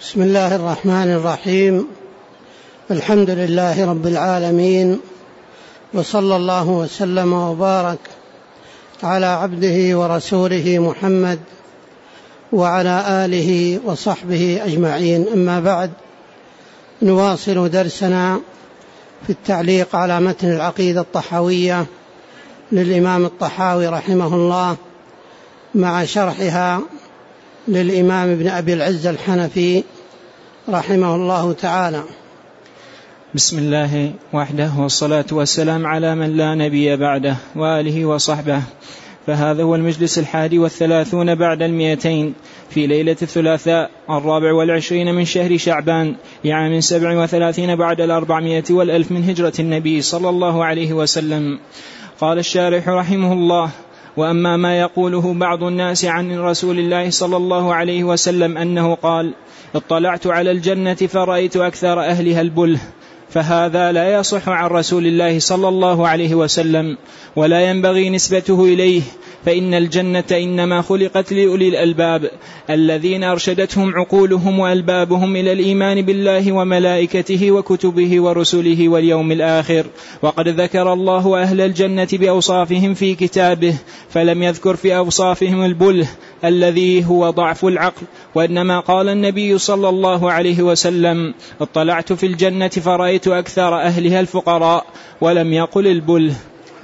بسم الله الرحمن الرحيم. الحمد لله رب العالمين، وصلى الله وسلم وبارك على عبده ورسوله محمد وعلى آله وصحبه أجمعين. أما بعد، نواصل درسنا في التعليق على متن العقيدة الطحاوية للإمام الطحاوي رحمه الله، مع شرحها للإمام ابن أبي العز الحنفي رحمه الله تعالى. بسم الله وحده، والصلاة والسلام على من لا نبي بعده وآله وصحبه. فهذا هو المجلس 31 بعد 200 في ليلة الثلاثاء 24 من شهر شعبان لعام 37 بعد 400 والألف من هجرة النبي صلى الله عليه وسلم. قال الشارح رحمه الله: وأما ما يقوله بعض الناس عن رسول الله صلى الله عليه وسلم أنه قال: اطلعت على الجنة فرأيت أكثر أهلها البله، فهذا لا يصح عن رسول الله صلى الله عليه وسلم، ولا ينبغي نسبته إليه، فإن الجنة إنما خلقت لأولي الألباب الذين أرشدتهم عقولهم وألبابهم إلى الإيمان بالله وملائكته وكتبه ورسله واليوم الآخر. وقد ذكر الله أهل الجنة بأوصافهم في كتابه، فلم يذكر في أوصافهم البله الذي هو ضعف العقل، وإنما قال النبي صلى الله عليه وسلم: اطلعت في الجنة فرأيت أكثر أهلها الفقراء، ولم يقل البله.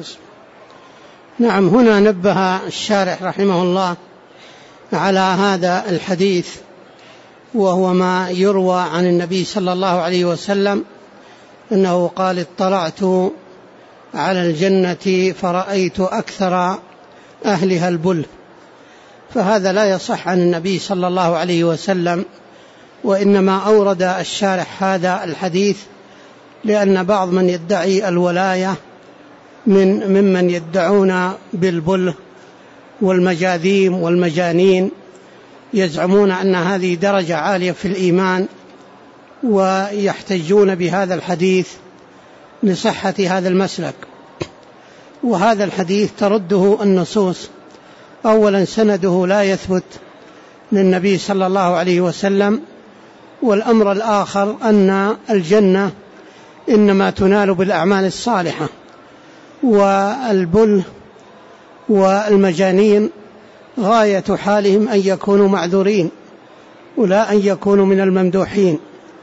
نعم، هنا نبه الشارح رحمه الله على هذا الحديث، وهو ما يروى عن النبي صلى الله عليه وسلم أنه قال: اطلعت على الجنة فرأيت أكثر أهلها البله. فهذا لا يصح عن النبي صلى الله عليه وسلم، وإنما أورد الشارح هذا الحديث لأن بعض من يدعي الولاية ممن يدعون بالبله والمجاذيم والمجانين يزعمون أن هذه درجة عالية في الإيمان، ويحتجون بهذا الحديث لصحة هذا المسلك. وهذا الحديث ترده النصوص. أولا، سنده لا يثبت للنبي صلى الله عليه وسلم. والأمر الآخر أن الجنة إنما تنال بالأعمال الصالحة، والبل والمجانين غاية حالهم أن يكونوا معذورين ولا أن يكونوا من الممدوحين.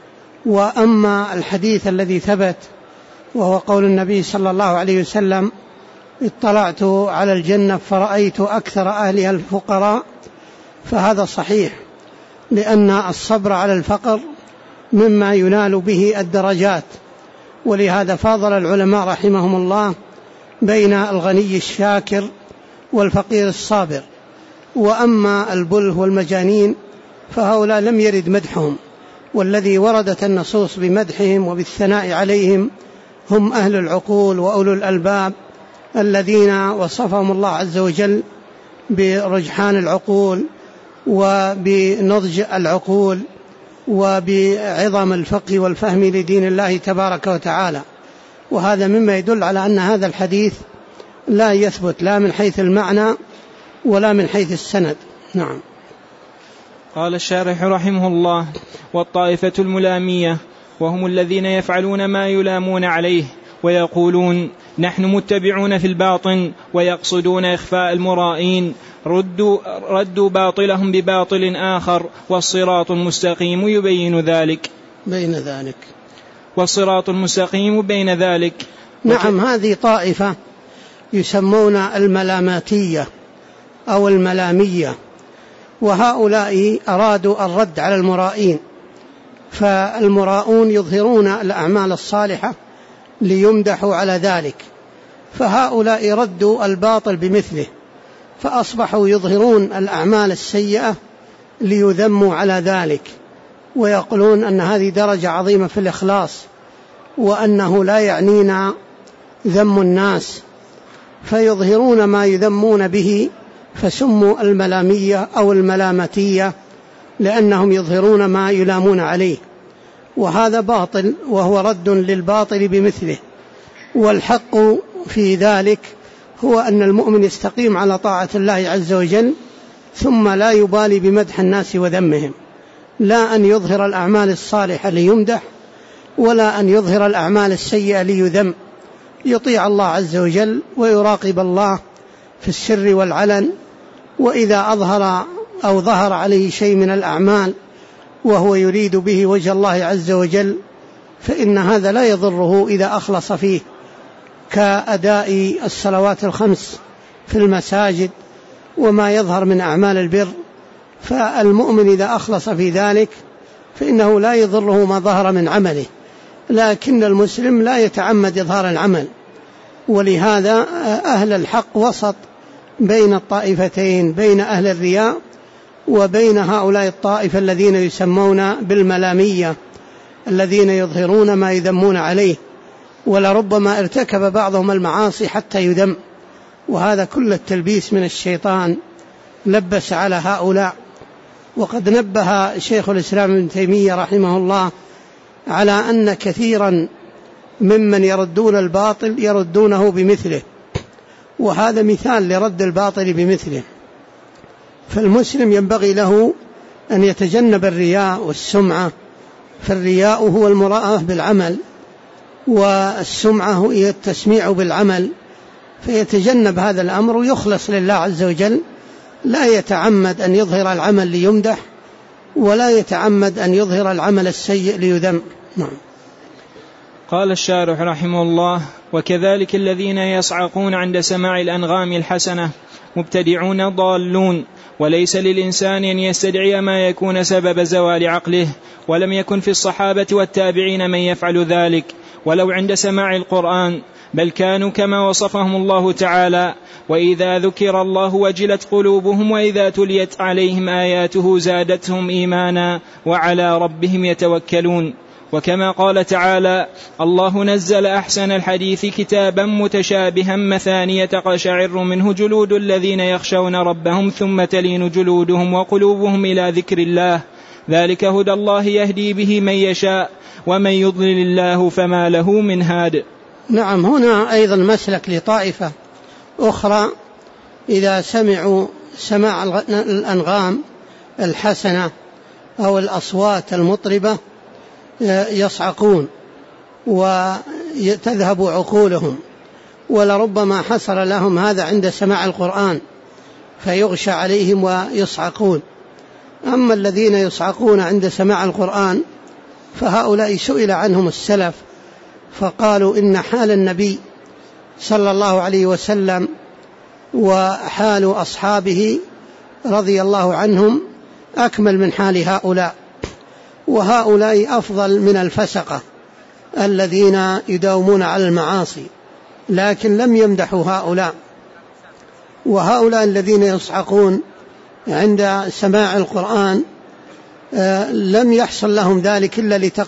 وأما الحديث الذي ثبت وهو قول النبي صلى الله عليه وسلم: اطلعت على الجنة فرأيت أكثر أهلها الفقراء، فهذا صحيح، لأن الصبر على الفقر مما ينال به الدرجات. ولهذا فاضل العلماء رحمهم الله بين الغني الشاكر والفقير الصابر. وأما البله والمجانين فهؤلاء لم يرد مدحهم، والذي وردت النصوص بمدحهم وبالثناء عليهم هم أهل العقول وأولو الألباب الذين وصفهم الله عز وجل برجحان العقول وبنضج العقول وبعظم الفقه والفهم لدين الله تبارك وتعالى. وهذا مما يدل على أن هذا الحديث لا يثبت لا من حيث المعنى ولا من حيث السند. نعم. قال الشارح رحمه الله: والطائفة الملامية، وهم الذين يفعلون ما يلامون عليه ويقولون: نحن متبعون في الباطن، ويقصدون إخفاء المرائين، ردوا باطلهم بباطل آخر، والصراط المستقيم يبين ذلك والصراط المستقيم بين ذلك. نعم، هذه طائفة يسمون الملاماتية أو الملامية، وهؤلاء أرادوا الرد على المرائين. فالمراؤون يظهرون الأعمال الصالحة ليمدحوا على ذلك، فهؤلاء ردوا الباطل بمثله، فأصبحوا يظهرون الأعمال السيئة ليذموا على ذلك، ويقولون أن هذه درجة عظيمة في الإخلاص، وأنه لا يعنينا ذم الناس، فيظهرون ما يذمون به، فسموا الملامية أو الملامتية لأنهم يظهرون ما يلامون عليه. وهذا باطل، وهو رد للباطل بمثله. والحق في ذلك هو أن المؤمن يستقيم على طاعة الله عز وجل، ثم لا يبالي بمدح الناس وذمهم، لا أن يظهر الأعمال الصالحة ليمدح ولا أن يظهر الأعمال السيئة ليذم، يطيع الله عز وجل ويراقب الله في السر والعلن، وإذا أظهر أو ظهر عليه شيء من الأعمال وهو يريد به وجه الله عز وجل فإن هذا لا يضره إذا أخلص فيه، كأداء الصلوات الخمس في المساجد وما يظهر من أعمال البر. فالمؤمن إذا أخلص في ذلك فإنه لا يضره ما ظهر من عمله، لكن المسلم لا يتعمد إظهار العمل. ولهذا أهل الحق وسط بين الطائفتين، بين أهل الرياء وبين هؤلاء الطائفة الذين يسمون بالملامية، الذين يظهرون ما يذمون عليه، ولربما ارتكب بعضهم المعاصي حتى يذم، وهذا كل التلبيس من الشيطان لبس على هؤلاء. وقد نبه شيخ الإسلام ابن تيمية رحمه الله على أن كثيرا ممن يردون الباطل يردونه بمثله، وهذا مثال لرد الباطل بمثله. فالمسلم ينبغي له أن يتجنب الرياء والسمعة، فالرياء هو المراءة بالعمل، والسمعة هي التسميع بالعمل، فيتجنب هذا الأمر ويخلص لله عز وجل، لا يتعمد أن يظهر العمل ليمدح ولا يتعمد أن يظهر العمل السيء ليذم. نعم. قال الشارح رحمه الله: وكذلك الذين يصعقون عند سماع الأنغام الحسنة مبتدعون ضالون، وليس للإنسان أن يستدعي ما يكون سبب زوال عقله، ولم يكن في الصحابة والتابعين من يفعل ذلك ولو عند سماع القرآن، بل كانوا كما وصفهم الله تعالى: وإذا ذكر الله وجلت قلوبهم وإذا تليت عليهم آياته زادتهم إيمانا وعلى ربهم يتوكلون. وكما قال تعالى: الله نزل أحسن الحديث كتابا متشابها مثانية تقشعر منه جلود الذين يخشون ربهم ثم تلين جلودهم وقلوبهم إلى ذكر الله، ذلك هدى الله يهدي به من يشاء ومن يضلل الله فما له من هاد. نعم. هنا أيضا مسلك لطائفة أخرى، إذا سمعوا سماع الأنغام الحسنة أو الأصوات المطربة يصعقون وتذهب عقولهم، ولربما حصل لهم هذا عند سماع القرآن فيغشى عليهم ويصعقون. أما الذين يصعقون عند سماع القرآن فهؤلاء سئل عنهم السلف فقالوا إن حال النبي صلى الله عليه وسلم وحال أصحابه رضي الله عنهم أكمل من حال هؤلاء، وهؤلاء أفضل من الفسقة الذين يداومون على المعاصي، لكن لم يمدحوا هؤلاء. وهؤلاء الذين يصعقون عند سماع القرآن لم يحصل لهم ذلك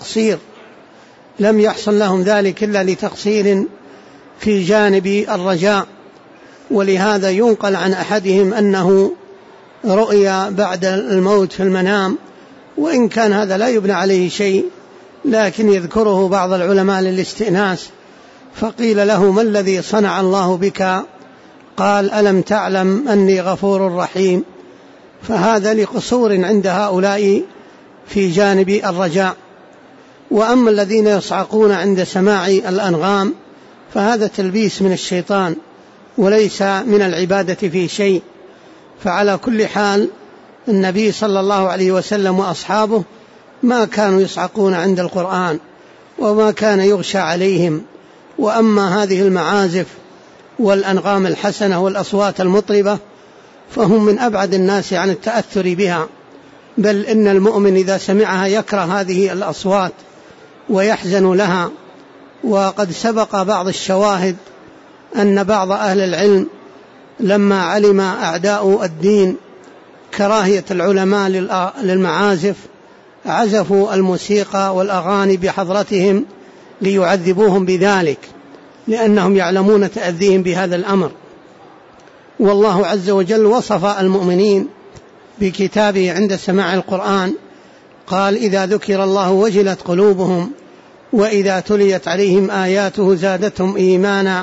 إلا لتقصير في جانب الرجاء. ولهذا ينقل عن أحدهم أنه رؤيا بعد الموت في المنام، وإن كان هذا لا يبنى عليه شيء، لكن يذكره بعض العلماء للاستئناس. فقيل له: ما الذي صنع الله بك؟ قال: ألم تعلم أني غفور رحيم. فهذا لقصور عند هؤلاء في جانب الرجاء. وأما الذين يصعقون عند سماع الأنغام فهذا تلبيس من الشيطان وليس من العبادة في شيء. فعلى كل حال النبي صلى الله عليه وسلم وأصحابه ما كانوا يصعقون عند القرآن وما كان يغشى عليهم. وأما هذه المعازف والأنغام الحسنة والأصوات المطربة فهم من أبعد الناس عن التأثر بها، بل إن المؤمن إذا سمعها يكره هذه الأصوات ويحزن لها. وقد سبق بعض الشواهد أن بعض أهل العلم لما علم أعداء الدين كراهية العلماء للمعازف عزفوا الموسيقى والأغاني بحضرتهم ليعذبوهم بذلك، لأنهم يعلمون تأذيهم بهذا الأمر. والله عز وجل وصف المؤمنين بكتابه عند سماع القرآن، قال: إذا ذكر الله وجلت قلوبهم وإذا تليت عليهم آياته زادتهم إيمانا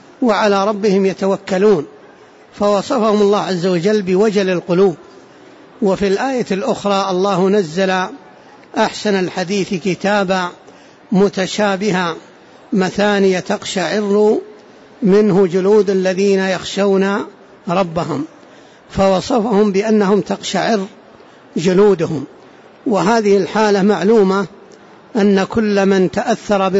وعلى ربهم يتوكلون. فوصفهم الله عز وجل بوجل القلوب، وفي الآية الأخرى الله نزل أحسن الحديث كتابا متشابها مثانية تقشعر منه جلود الذين يخشون ربهم، فوصفهم بأنهم تقشعر جلودهم. وهذه الحالة معلومة أن كل من تأثر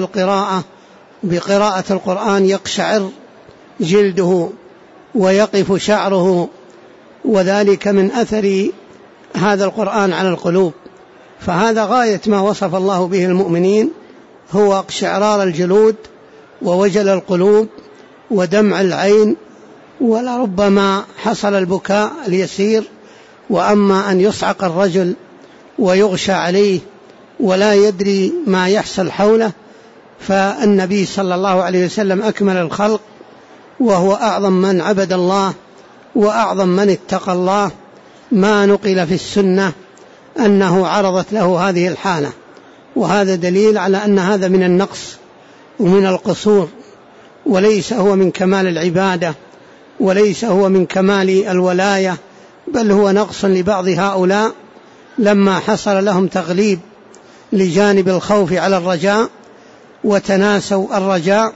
بقراءة القرآن يقشعر جلده ويقف شعره، وذلك من أثر هذا القرآن على القلوب. فهذا غاية ما وصف الله به المؤمنين، هو اقشعرار الجلود ووجل القلوب ودمع العين، ولربما حصل البكاء اليسير. وأما أن يصعق الرجل ويغشى عليه ولا يدري ما يحصل حوله، فالنبي صلى الله عليه وسلم أكمل الخلق، وهو أعظم من عبد الله وأعظم من اتقى الله، ما نقل في السنة أنه عرضت له هذه الحالة. وهذا دليل على أن هذا من النقص ومن القصور، وليس هو من كمال العبادة، وليس هو من كمال الولاية، بل هو نقص لبعض هؤلاء لما حصل لهم تغليب لجانب الخوف على الرجاء وتناسوا الرجاء،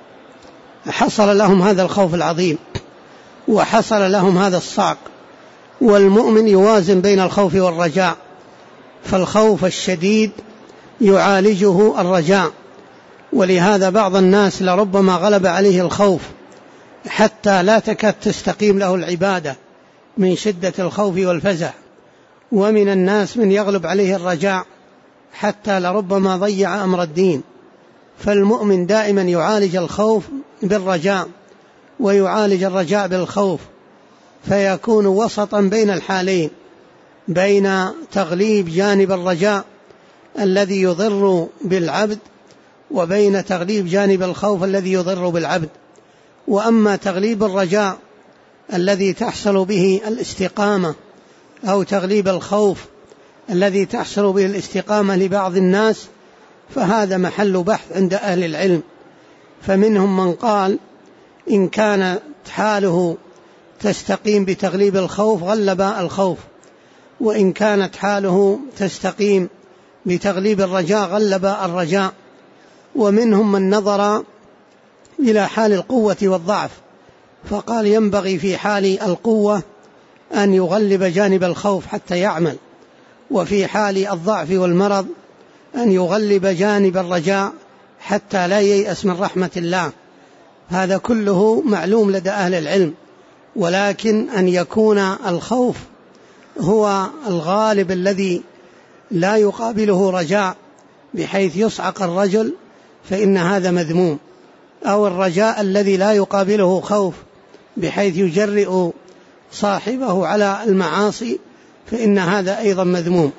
حصل لهم هذا الخوف العظيم وحصل لهم هذا الصعق. والمؤمن يوازن بين الخوف والرجاء، فالخوف الشديد يعالجه الرجاء. ولهذا بعض الناس لربما غلب عليه الخوف حتى لا تكاد تستقيم له العبادة من شدة الخوف والفزع، ومن الناس من يغلب عليه الرجاء حتى لربما ضيع أمر الدين. فالمؤمن دائما يعالج الخوف بالرجاء ويعالج الرجاء بالخوف، فيكون وسطا بين الحالين، بين تغليب جانب الرجاء الذي يضر بالعبد وبين تغليب جانب الخوف الذي يضر بالعبد. وأما تغليب الرجاء الذي تحصل به الاستقامة، أو تغليب الخوف الذي تحصل به الاستقامة لبعض الناس، فهذا محل بحث عند أهل العلم. فمنهم من قال إن كانت حاله تستقيم بتغليب الخوف غلب الخوف، وإن كانت حاله تستقيم بتغليب الرجاء غلب الرجاء. ومنهم من نظر إلى حال القوة والضعف، فقال ينبغي في حال القوة أن يغلب جانب الخوف حتى يعمل، وفي حال الضعف والمرض أن يغلب جانب الرجاء حتى لا ييأس من رحمة الله. هذا كله معلوم لدى أهل العلم، ولكن أن يكون الخوف هو الغالب الذي لا يقابله رجاء بحيث يصعق الرجل فإن هذا مذموم، أو الرجاء الذي لا يقابله خوف بحيث يجرئ صاحبه على المعاصي فإن هذا أيضا مذموم.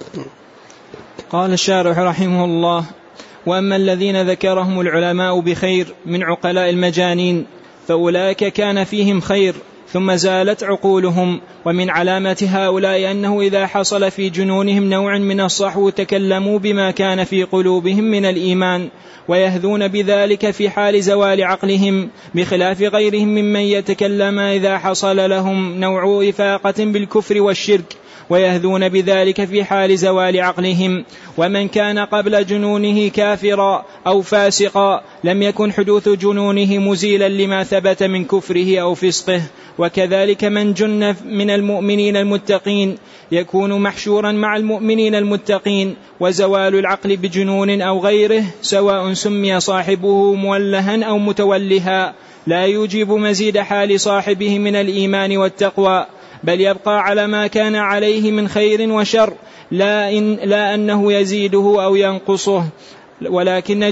قال الشارح رحمه الله: وأما الذين ذكرهم العلماء بخير من عقلاء المجانين فأولئك كان فيهم خير ثم زالت عقولهم. ومن علامة هؤلاء أنه إذا حصل في جنونهم نوع من الصحو تكلموا بما كان في قلوبهم من الإيمان، ويهذون بذلك في حال زوال عقلهم، بخلاف غيرهم ممن يتكلم إذا حصل لهم نوع إفاقة بالكفر والشرك، ويهذون بذلك في حال زوال عقلهم. ومن كان قبل جنونه كافرا أو فاسقا لم يكن حدوث جنونه مزيلا لما ثبت من كفره أو فسقه. وكذلك من جن من المؤمنين المتقين يكون محشورا مع المؤمنين المتقين. وزوال العقل بجنون أو غيره سواء سمي صاحبه مولها أو متولها لا يوجب مزيد حال صاحبه من الإيمان والتقوى، بل يبقى على ما كان عليه من خير وشر، لا أنه يزيده أو ينقصه، ولكن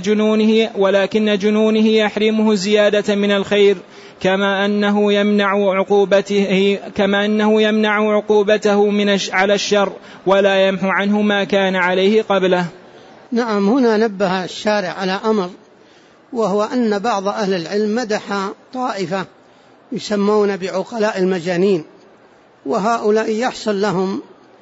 جنونه يحرمه الزيادة من الخير، كما أنه يمنع عقوبته على الشر، ولا يمحو عنه ما كان عليه قبله. نعم، هنا نبه الشارع على أمر، وهو أن بعض أهل العلم مدح طائفة يسمون بعقلاء المجانين، وهؤلاء يحصل لهم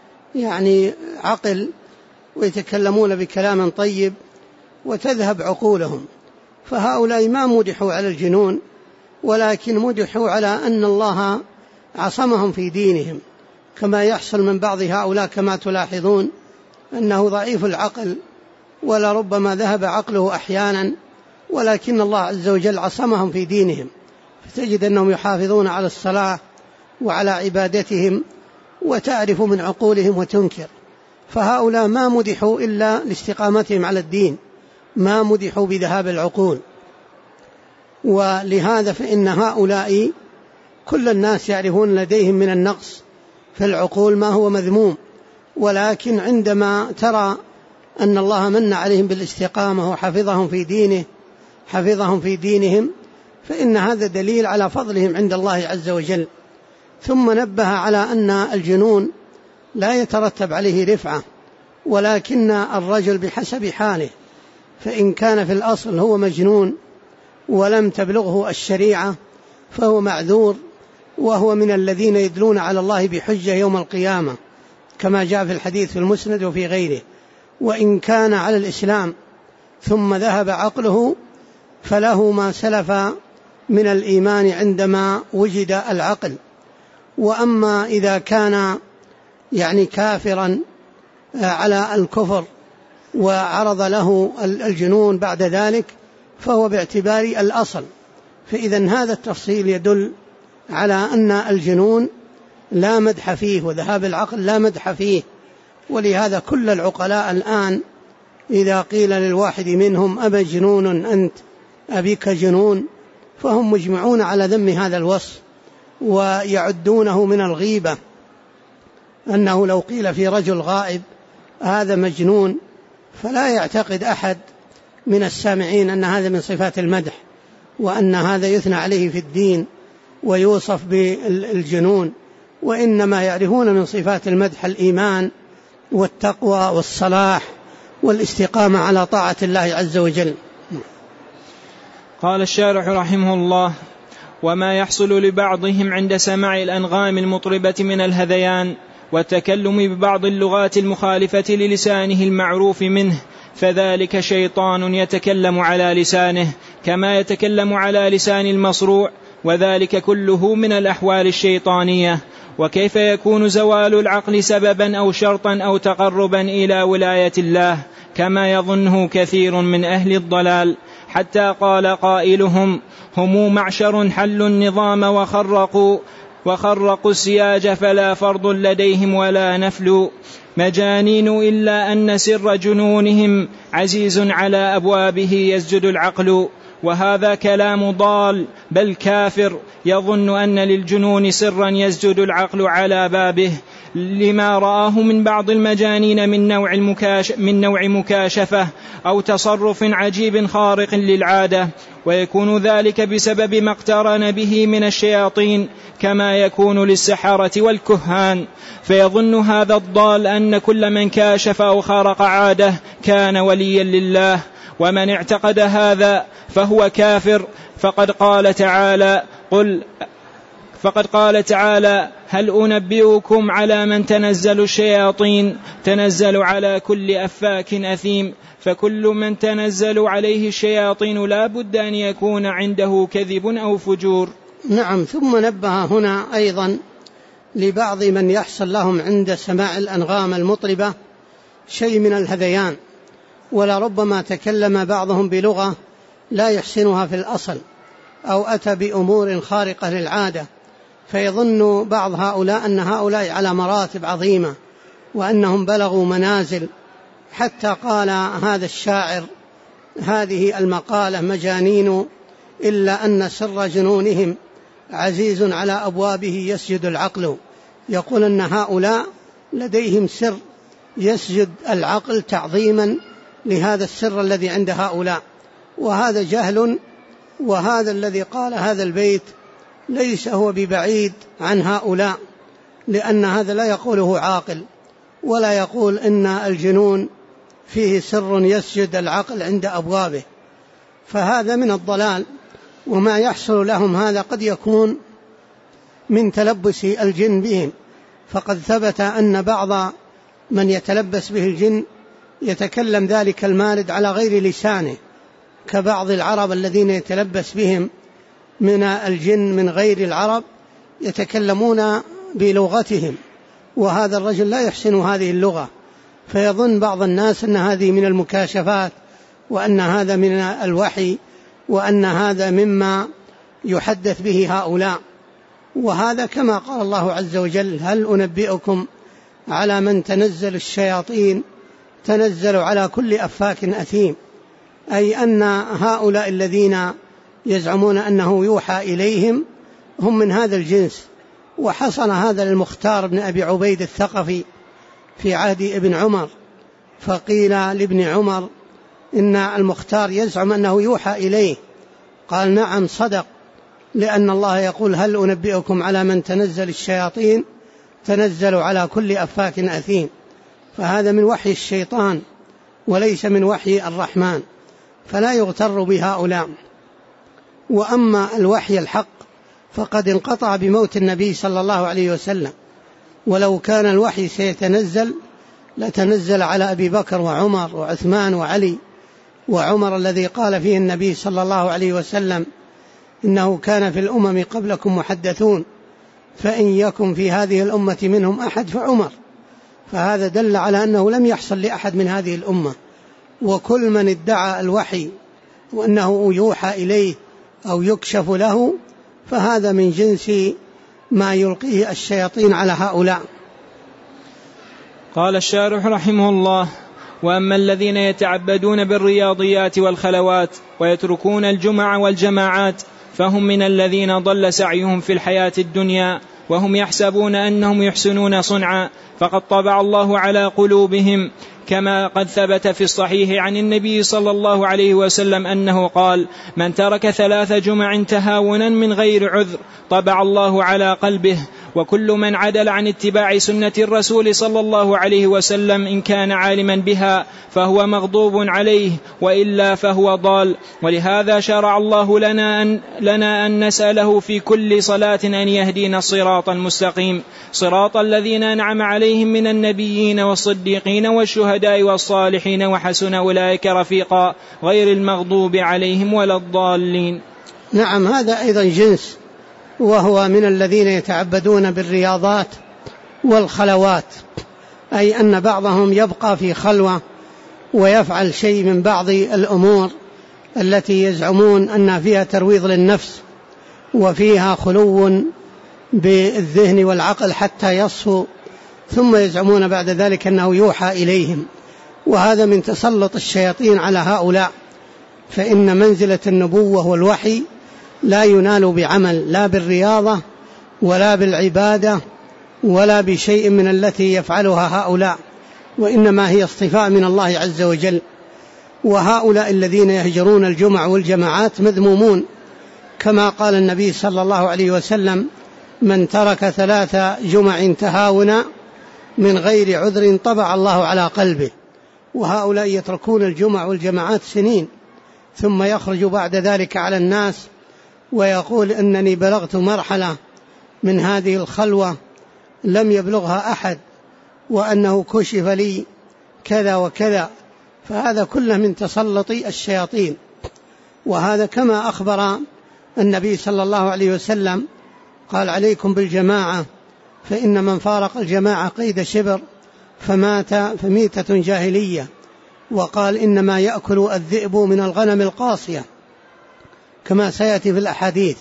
عقل ويتكلمون بكلام طيب وتذهب عقولهم، فهؤلاء ما مدحوا على الجنون، ولكن مدحوا على أن الله عصمهم في دينهم، كما يحصل من بعض هؤلاء كما تلاحظون أنه ضعيف العقل ولربما ذهب عقله أحيانا، ولكن الله عز وجل عصمهم في دينهم، فتجد أنهم يحافظون على الصلاة وعلى عبادتهم وتعرف من عقولهم وتنكر. فهؤلاء ما مدحوا إلا لاستقامتهم على الدين، ما مدحوا بذهاب العقول. ولهذا فإن هؤلاء كل الناس يعرفون لديهم من النقص في العقول ما هو مذموم، ولكن عندما ترى أن الله من عليهم بالاستقامة وحفظهم في دينه حفظهم في دينهم فإن هذا دليل على فضلهم عند الله عز وجل. ثم نبه على أن الجنون لا يترتب عليه رفعة، ولكن الرجل بحسب حاله، فإن كان في الأصل هو مجنون ولم تبلغه الشريعة فهو معذور، وهو من الذين يدلون على الله بحجة يوم القيامة كما جاء في الحديث في المسند وفي غيره. وإن كان على الإسلام ثم ذهب عقله فله ما سلف من الإيمان عندما وجد العقل. وأما إذا كان كافرا على الكفر وعرض له الجنون بعد ذلك فهو باعتبار الأصل. فإذا هذا التفصيل يدل على أن الجنون لا مدح فيه وذهاب العقل لا مدح فيه. ولهذا كل العقلاء الآن إذا قيل للواحد منهم أمجنون أنت أبيك جنون فهم مجمعون على ذم هذا الوصف، ويعدونه من الغيبة، أنه لو قيل في رجل غائب هذا مجنون فلا يعتقد أحد من السامعين أن هذا من صفات المدح، وأن هذا يثنى عليه في الدين ويوصف بالجنون، وإنما يعرفون من صفات المدح الإيمان والتقوى والصلاح والاستقامة على طاعة الله عز وجل. قال الشارح رحمه الله: وما يحصل لبعضهم عند سماع الأنغام المطربة من الهذيان والتكلم ببعض اللغات المخالفة للسانه المعروف منه، فذلك شيطان يتكلم على لسانه كما يتكلم على لسان المصروع، وذلك كله من الأحوال الشيطانية. وكيف يكون زوال العقل سببا أو شرطا أو تقربا إلى ولاية الله كما يظنه كثير من أهل الضلال، حتى قال قائلهم: هم معشر حلوا النظام وخرقوا السياج فلا فرض لديهم ولا نفل، مجانين إلا أن سر جنونهم عزيز على أبوابه يسجد العقل. وهذا كلام ضال بل كافر، يظن أن للجنون سرا يسجد العقل على بابه، لما رآه من بعض المجانين من نوع مكاشفة أو تصرف عجيب خارق للعادة، ويكون ذلك بسبب ما اقترن به من الشياطين كما يكون للسحرة والكهان. فيظن هذا الضال أن كل من كاشف أو خارق عادة كان وليا لله، ومن اعتقد هذا فهو كافر. فقد قال تعالى: هل أنبئكم على من تنزل الشياطين؟ تنزل على كل أفاك أثيم، فكل من تنزل عليه الشياطين لا بد أن يكون عنده كذب أو فجور. نعم. ثم نبه هنا أيضا لبعض من يحصل لهم عند سماع الأنغام المطربة شيء من الهذيان، ولربما تكلم بعضهم بلغة لا يحسنها في الأصل أو أتى بأمور خارقة للعادة، فيظن بعض هؤلاء أن هؤلاء على مراتب عظيمة وأنهم بلغوا منازل، حتى قال هذا الشاعر هذه المقالة: مجانين إلا أن سر جنونهم عزيز على أبوابه يسجد العقل. يقول أن هؤلاء لديهم سر يسجد العقل تعظيما لهذا السر الذي عند هؤلاء، وهذا جهل. وهذا الذي قال هذا البيت ليس هو ببعيد عن هؤلاء، لأن هذا لا يقوله عاقل، ولا يقول إن الجنون فيه سر يسجد العقل عند أبوابه، فهذا من الضلال. وما يحصل لهم هذا قد يكون من تلبس الجن بهم، فقد ثبت أن بعض من يتلبس به الجن يتكلم ذلك المارد على غير لسانه، كبعض العرب الذين يتلبس بهم من الجن من غير العرب يتكلمون بلغتهم، وهذا الرجل لا يحسن هذه اللغة، فيظن بعض الناس أن هذه من المكاشفات، وأن هذا من الوحي، وأن هذا مما يحدث به هؤلاء. وهذا كما قال الله عز وجل: هل أنبئكم على من تنزل الشياطين تنزل على كل أفاك أثيم، أي أن هؤلاء الذين يزعمون أنه يوحى إليهم هم من هذا الجنس. وحصل هذا للمختار بن أبي عبيد الثقفي في عهد ابن عمر، فقيل لابن عمر إن المختار يزعم أنه يوحى إليه، قال: نعم صدق، لأن الله يقول: هل أنبئكم على من تنزل الشياطين تنزل على كل أفاك أثيم. فهذا من وحي الشيطان وليس من وحي الرحمن، فلا يغتر بهؤلاء. وأما الوحي الحق فقد انقطع بموت النبي صلى الله عليه وسلم، ولو كان الوحي سيتنزل لتنزل على أبي بكر وعمر وعثمان وعلي وعمر الذي قال فيه النبي صلى الله عليه وسلم: إنه كان في الأمم قبلكم محدثون، فإن يكن في هذه الأمة منهم أحد فعمر. فهذا دل على أنه لم يحصل لأحد من هذه الأمة. وكل من ادعى الوحي وأنه يوحى إليه أو يكشف له فهذا من جنس ما يلقيه الشياطين على هؤلاء. قال الشارح رحمه الله: وأما الذين يتعبدون بالرياضيات والخلوات ويتركون الجمع والجماعات فهم من الذين ضل سعيهم في الحياة الدنيا وهم يحسبون أنهم يحسنون صنعا، فقد طبع الله على قلوبهم، كما قد ثبت في الصحيح عن النبي صلى الله عليه وسلم أنه قال: من ترك 3 جمع تهاونا من غير عذر طبع الله على قلبه. وكل من عدل عن اتباع سنة الرسول صلى الله عليه وسلم إن كان عالما بها فهو مغضوب عليه، وإلا فهو ضال. ولهذا شرع الله لنا أن نسأله في كل صلاة أن يهدينا الصراط المستقيم، صراط الذين أنعم عليهم من النبيين والصديقين والشهداء والصالحين وحسن أولئك رفيقا، غير المغضوب عليهم ولا الضالين. نعم، هذا أيضا جنس، وهو من الذين يتعبدون بالرياضات والخلوات، أي أن بعضهم يبقى في خلوة ويفعل شيء من بعض الأمور التي يزعمون أن فيها ترويض للنفس وفيها خلو بالذهن والعقل حتى يصفوا، ثم يزعمون بعد ذلك أنه يوحى إليهم. وهذا من تسلط الشياطين على هؤلاء، فإن منزلة النبوة والوحي لا ينال بعمل، لا بالرياضة ولا بالعبادة ولا بشيء من التي يفعلها هؤلاء، وإنما هي اصطفاء من الله عز وجل. وهؤلاء الذين يهجرون الجمع والجماعات مذمومون، كما قال النبي صلى الله عليه وسلم: من ترك 3 جمع تهاونا من غير عذر طبع الله على قلبه. وهؤلاء يتركون الجمع والجماعات سنين، ثم يخرج بعد ذلك على الناس ويقول: إنني بلغت مرحلة من هذه الخلوة لم يبلغها أحد، وأنه كشف لي كذا وكذا. فهذا كله من تسلط الشياطين. وهذا كما أخبر النبي صلى الله عليه وسلم قال: عليكم بالجماعة، فإن من فارق الجماعة قيد شبر فمات فميتة جاهلية. وقال: إنما يأكل الذئب من الغنم القاصية، كما سيأتي في الأحاديث.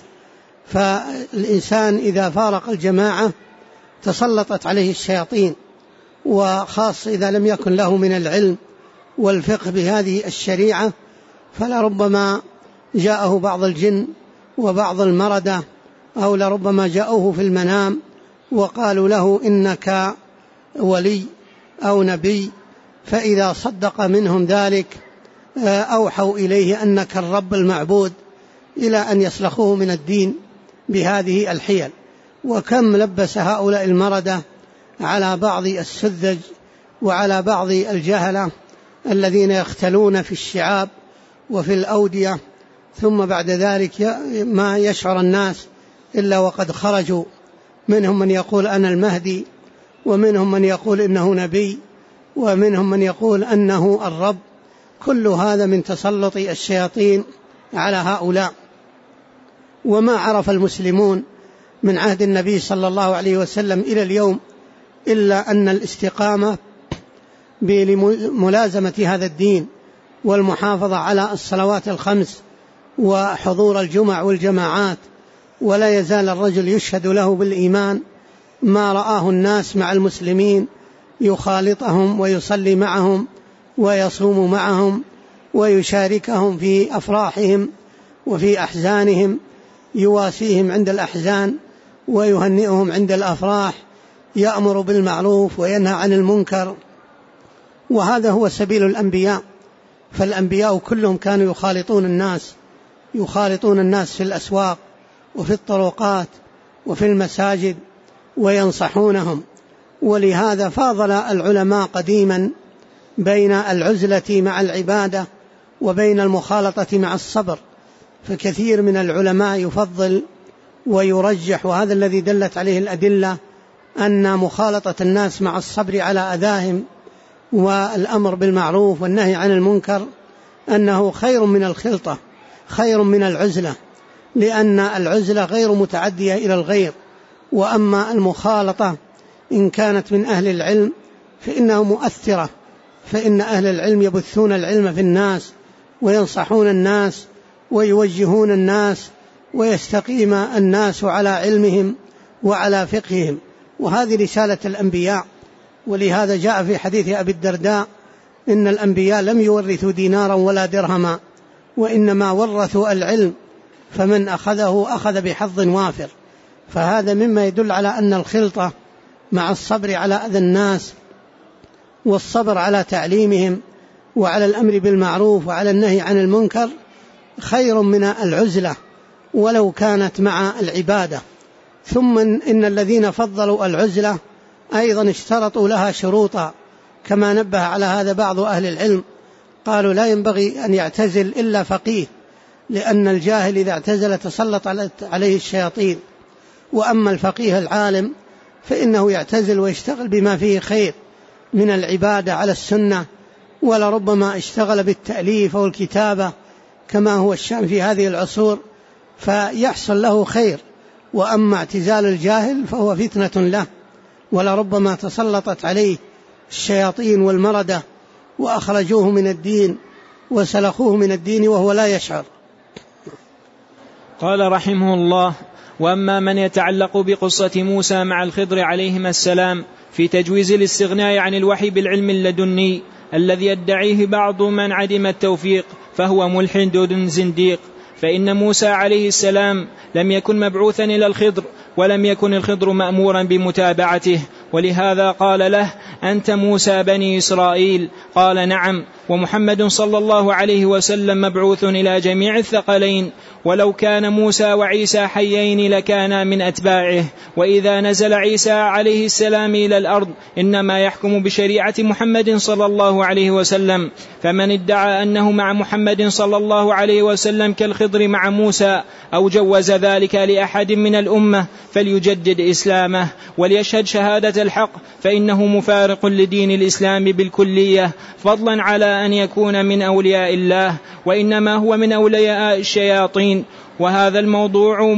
فالإنسان إذا فارق الجماعة تسلطت عليه الشياطين، وخاص إذا لم يكن له من العلم والفقه بهذه الشريعة، فلربما جاءه بعض الجن وبعض المردة، أو لربما جاءوه في المنام وقالوا له: إنك ولي أو نبي، فإذا صدق منهم ذلك أوحوا إليه أنك الرب المعبود، إلى أن يسلخوه من الدين بهذه الحيل. وكم لبس هؤلاء المردة على بعض السذج وعلى بعض الجهلة الذين يختلون في الشعاب وفي الأودية، ثم بعد ذلك ما يشعر الناس إلا وقد خرجوا، منهم من يقول أنا المهدي، ومنهم من يقول إنه نبي، ومنهم من يقول أنه الرب. كل هذا من تسلط الشياطين على هؤلاء. وما عرف المسلمون من عهد النبي صلى الله عليه وسلم إلى اليوم إلا أن الاستقامة بملازمة هذا الدين والمحافظة على الصلوات الخمس وحضور الجمع والجماعات، ولا يزال الرجل يشهد له بالإيمان ما رآه الناس مع المسلمين، يخالطهم ويصلي معهم ويصوم معهم ويشاركهم في أفراحهم وفي أحزانهم، يواسيهم عند الأحزان ويهنئهم عند الأفراح، يأمر بالمعروف وينهى عن المنكر. وهذا هو سبيل الأنبياء. فالأنبياء كلهم كانوا يخالطون الناس في الأسواق وفي الطرقات وفي المساجد وينصحونهم. ولهذا فاضل العلماء قديما بين العزلة مع العبادة وبين المخالطة مع الصبر، فكثير من العلماء يفضل ويرجح، وهذا الذي دلت عليه الأدلة، أن مخالطة الناس مع الصبر على أذاهم والأمر بالمعروف والنهي عن المنكر أنه خير من الخلطة، خير من العزلة، لأن العزلة غير متعدية إلى الغير. وأما المخالطة إن كانت من أهل العلم فإنها مؤثرة، فإن أهل العلم يبثون العلم في الناس وينصحون الناس ويوجهون الناس ويستقيم الناس على علمهم وعلى فقههم، وهذه رسالة الأنبياء. ولهذا جاء في حديث أبي الدرداء إن الأنبياء لم يورثوا دينارا ولا درهما، وإنما ورثوا العلم، فمن أخذه أخذ بحظ وافر. فهذا مما يدل على أن الخلطة مع الصبر على أذى الناس والصبر على تعليمهم وعلى الأمر بالمعروف وعلى النهي عن المنكر خير من العزلة ولو كانت مع العبادة. ثم إن الذين فضلوا العزلة أيضا اشترطوا لها شروطا، كما نبه على هذا بعض أهل العلم، قالوا لا ينبغي أن يعتزل إلا فقيه، لأن الجاهل إذا اعتزل تسلط عليه الشياطين، وأما الفقيه العالم فإنه يعتزل ويشتغل بما فيه خير من العبادة على السنة، ولربما اشتغل بالتأليف والكتابة كما هو الشأن في هذه العصور فيحصل له خير. وأما اعتزال الجاهل فهو فتنة له، ولربما تسلطت عليه الشياطين والمردة وأخرجوه من الدين وسلخوه من الدين وهو لا يشعر. قال رحمه الله: وأما من يتعلق بقصة موسى مع الخضر عليهما السلام في تجويز الاستغناء عن الوحي بالعلم اللدني الذي يدعيه بعض من عدم التوفيق فهو ملحد زنديق، فإن موسى عليه السلام لم يكن مبعوثا إلى الخضر، ولم يكن الخضر مأمورا بمتابعته، ولهذا قال له: أنت موسى بني إسرائيل؟ قال: نعم. ومحمد صلى الله عليه وسلم مبعوث إلى جميع الثقلين، ولو كان موسى وعيسى حيين لكانا من أتباعه، وإذا نزل عيسى عليه السلام إلى الأرض إنما يحكم بشريعة محمد صلى الله عليه وسلم، فمن ادعى أنه مع محمد صلى الله عليه وسلم كالخضر مع موسى أو جوز ذلك لأحد من الأمة فليجدد إسلامه وليشهد شهادة الحق، فإنه مفارق لدين الإسلام بالكلية، فضلا على أن يكون من أولياء الله، وإنما هو من أولياء الشياطين. وهذا الموضوع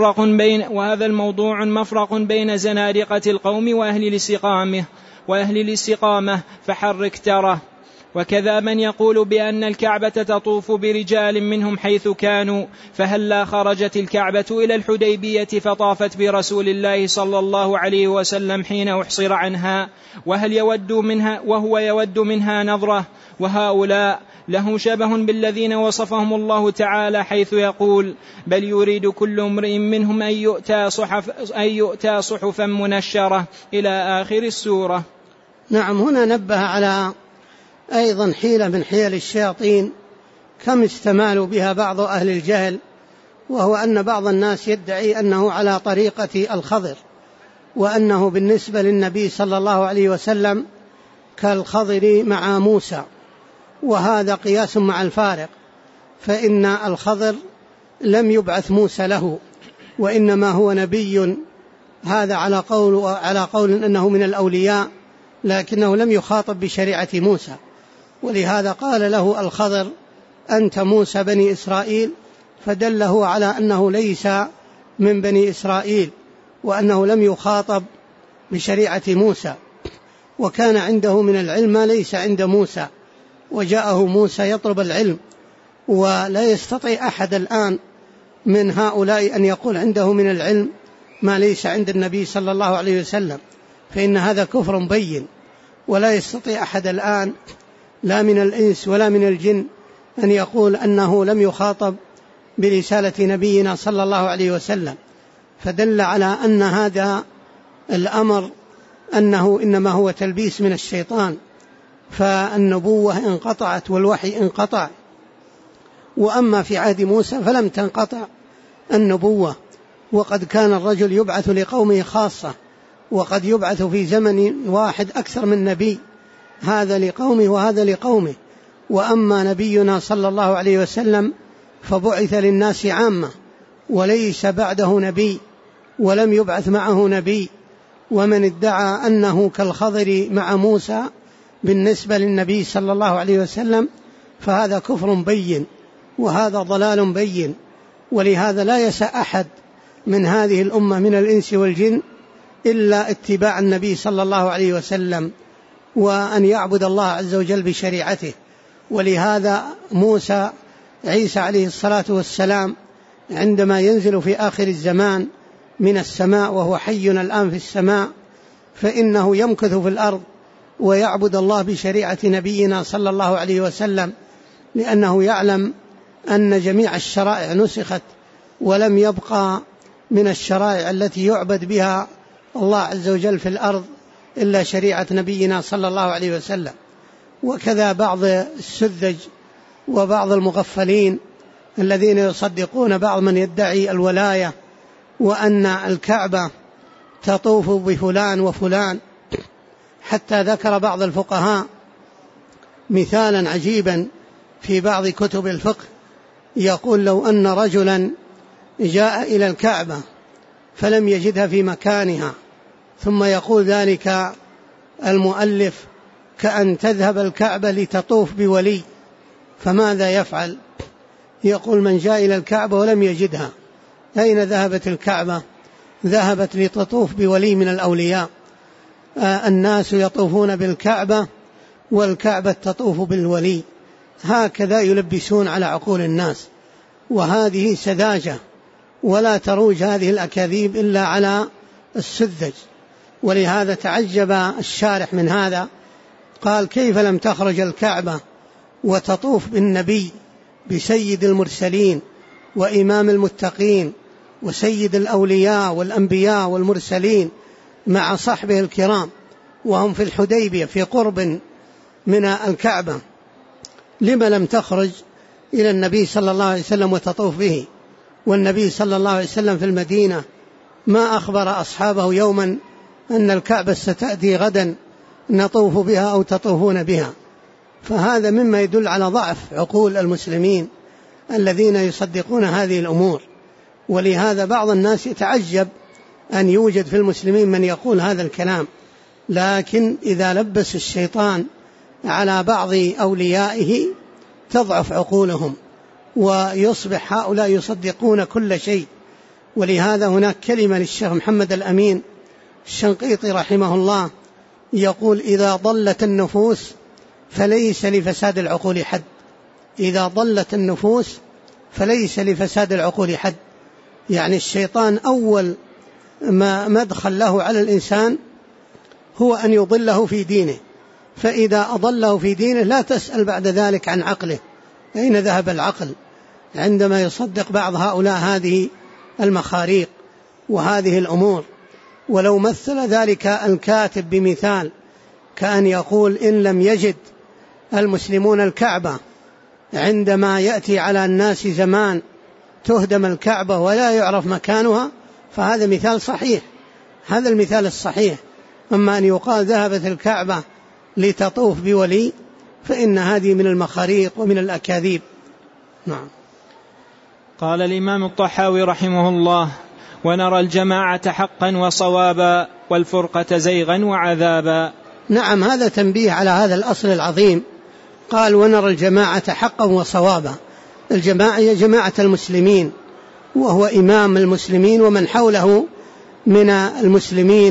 مفرق بين زنادقة القوم وأهل الاستقامة فحرك تره. وكذا من يقول بأن الكعبة تطوف برجال منهم حيث كانوا، فهلا خرجت الكعبة إلى الحديبية فطافت برسول الله صلى الله عليه وسلم حين أحصر عنها، وهو يود منها نظرة. وهؤلاء له شبه بالذين وصفهم الله تعالى حيث يقول: بل يريد كل امرئ منهم أن يؤتى صحفا منشرة إلى آخر السورة. نعم، هنا نبه على أيضا حيلة من حيل الشياطين كم استمالوا بها بعض أهل الجهل، وهو أن بعض الناس يدعي أنه على طريقة الخضر، وأنه بالنسبة للنبي صلى الله عليه وسلم كالخضر مع موسى، وهذا قياس مع الفارق، فإن الخضر لم يبعث موسى له، وإنما هو نبي، هذا على قول أنه من الأولياء، لكنه لم يخاطب بشريعة موسى، ولهذا قال له الخضر: أنت موسى بني إسرائيل، فدله على أنه ليس من بني إسرائيل، وأنه لم يخاطب بشريعة موسى، وكان عنده من العلم ما ليس عند موسى، وجاءه موسى يطلب العلم، ولا يستطيع أحد الآن من هؤلاء أن يقول عنده من العلم ما ليس عند النبي صلى الله عليه وسلم، فإن هذا كفر بين، ولا يستطيع أحد الآن لا من الإنس ولا من الجن أن يقول أنه لم يخاطب برسالة نبينا صلى الله عليه وسلم. فدل على أن هذا الأمر أنه إنما هو تلبيس من الشيطان، فالنبوة انقطعت والوحي انقطع. وأما في عهد موسى فلم تنقطع النبوة، وقد كان الرجل يبعث لقومه خاصة، وقد يبعث في زمن واحد أكثر من نبي، هذا لقومه وهذا لقومه. وأما نبينا صلى الله عليه وسلم فبعث للناس عامة، وليس بعده نبي ولم يبعث معه نبي. ومن ادعى أنه كالخضر مع موسى بالنسبة للنبي صلى الله عليه وسلم فهذا كفر بين، وهذا ضلال بين. ولهذا لا يسع أحد من هذه الأمة من الإنس والجن إلا اتباع النبي صلى الله عليه وسلم، وأن يعبد الله عز وجل بشريعته. ولهذا موسى عيسى عليه الصلاة والسلام عندما ينزل في آخر الزمان من السماء، وهو حينا الآن في السماء، فإنه يمكث في الأرض ويعبد الله بشريعة نبينا صلى الله عليه وسلم، لأنه يعلم أن جميع الشرائع نسخت، ولم يبقى من الشرائع التي يعبد بها الله عز وجل في الأرض إلا شريعة نبينا صلى الله عليه وسلم. وكذا بعض السذج وبعض المغفلين الذين يصدقون بعض من يدعي الولاية، وأن الكعبة تطوف بفلان وفلان، حتى ذكر بعض الفقهاء مثالا عجيبا في بعض كتب الفقه، يقول لو أن رجلا جاء إلى الكعبة فلم يجدها في مكانها، ثم يقول ذلك المؤلف كأن تذهب الكعبة لتطوف بولي، فماذا يفعل؟ يقول من جاء إلى الكعبة ولم يجدها، أين ذهبت الكعبة؟ ذهبت لتطوف بولي من الأولياء. الناس يطوفون بالكعبة والكعبة تطوف بالولي، هكذا يلبسون على عقول الناس، وهذه سذاجة، ولا تروج هذه الأكاذيب إلا على السذج. ولهذا تعجب الشارح من هذا، قال كيف لم تخرج الكعبة وتطوف بالنبي بسيد المرسلين وإمام المتقين وسيد الأولياء والأنبياء والمرسلين مع صحبه الكرام، وهم في الحديبية في قرب من الكعبة، لما لم تخرج إلى النبي صلى الله عليه وسلم وتطوف به؟ والنبي صلى الله عليه وسلم في المدينة ما أخبر أصحابه يوما أن الكعبة ستأتي غدا نطوف بها أو تطوفون بها. فهذا مما يدل على ضعف عقول المسلمين الذين يصدقون هذه الأمور. ولهذا بعض الناس يتعجب أن يوجد في المسلمين من يقول هذا الكلام، لكن إذا لبس الشيطان على بعض أوليائه تضعف عقولهم، ويصبح هؤلاء يصدقون كل شيء. ولهذا هناك كلمة للشيخ محمد الأمين الشنقيطي رحمه الله يقول إذا ضلت النفوس فليس لفساد العقول حد. إذا ضلت النفوس فليس لفساد العقول حد، يعني الشيطان أول ما مدخل له على الإنسان هو أن يضله في دينه، فإذا أضله في دينه لا تسأل بعد ذلك عن عقله، أين ذهب العقل عندما يصدق بعض هؤلاء هذه المخاريق وهذه الأمور. ولو مثل ذلك الكاتب بمثال كأن يقول إن لم يجد المسلمون الكعبة عندما يأتي على الناس زمان تهدم الكعبة ولا يعرف مكانها، فهذا مثال صحيح، هذا المثال الصحيح. أما أن يقال ذهبت الكعبة لتطوف بولي فإن هذه من المخاريق ومن الأكاذيب. نعم. قال الإمام الطحاوي رحمه الله: ونرى الجماعة حقا وصوابا والفرقة زيغا وعذابا. نعم، هذا تنبيه على هذا الأصل العظيم. قال ونرى الجماعة حقا وصوابا. الجماعة هي جماعة المسلمين، وهو إمام المسلمين ومن حوله من المسلمين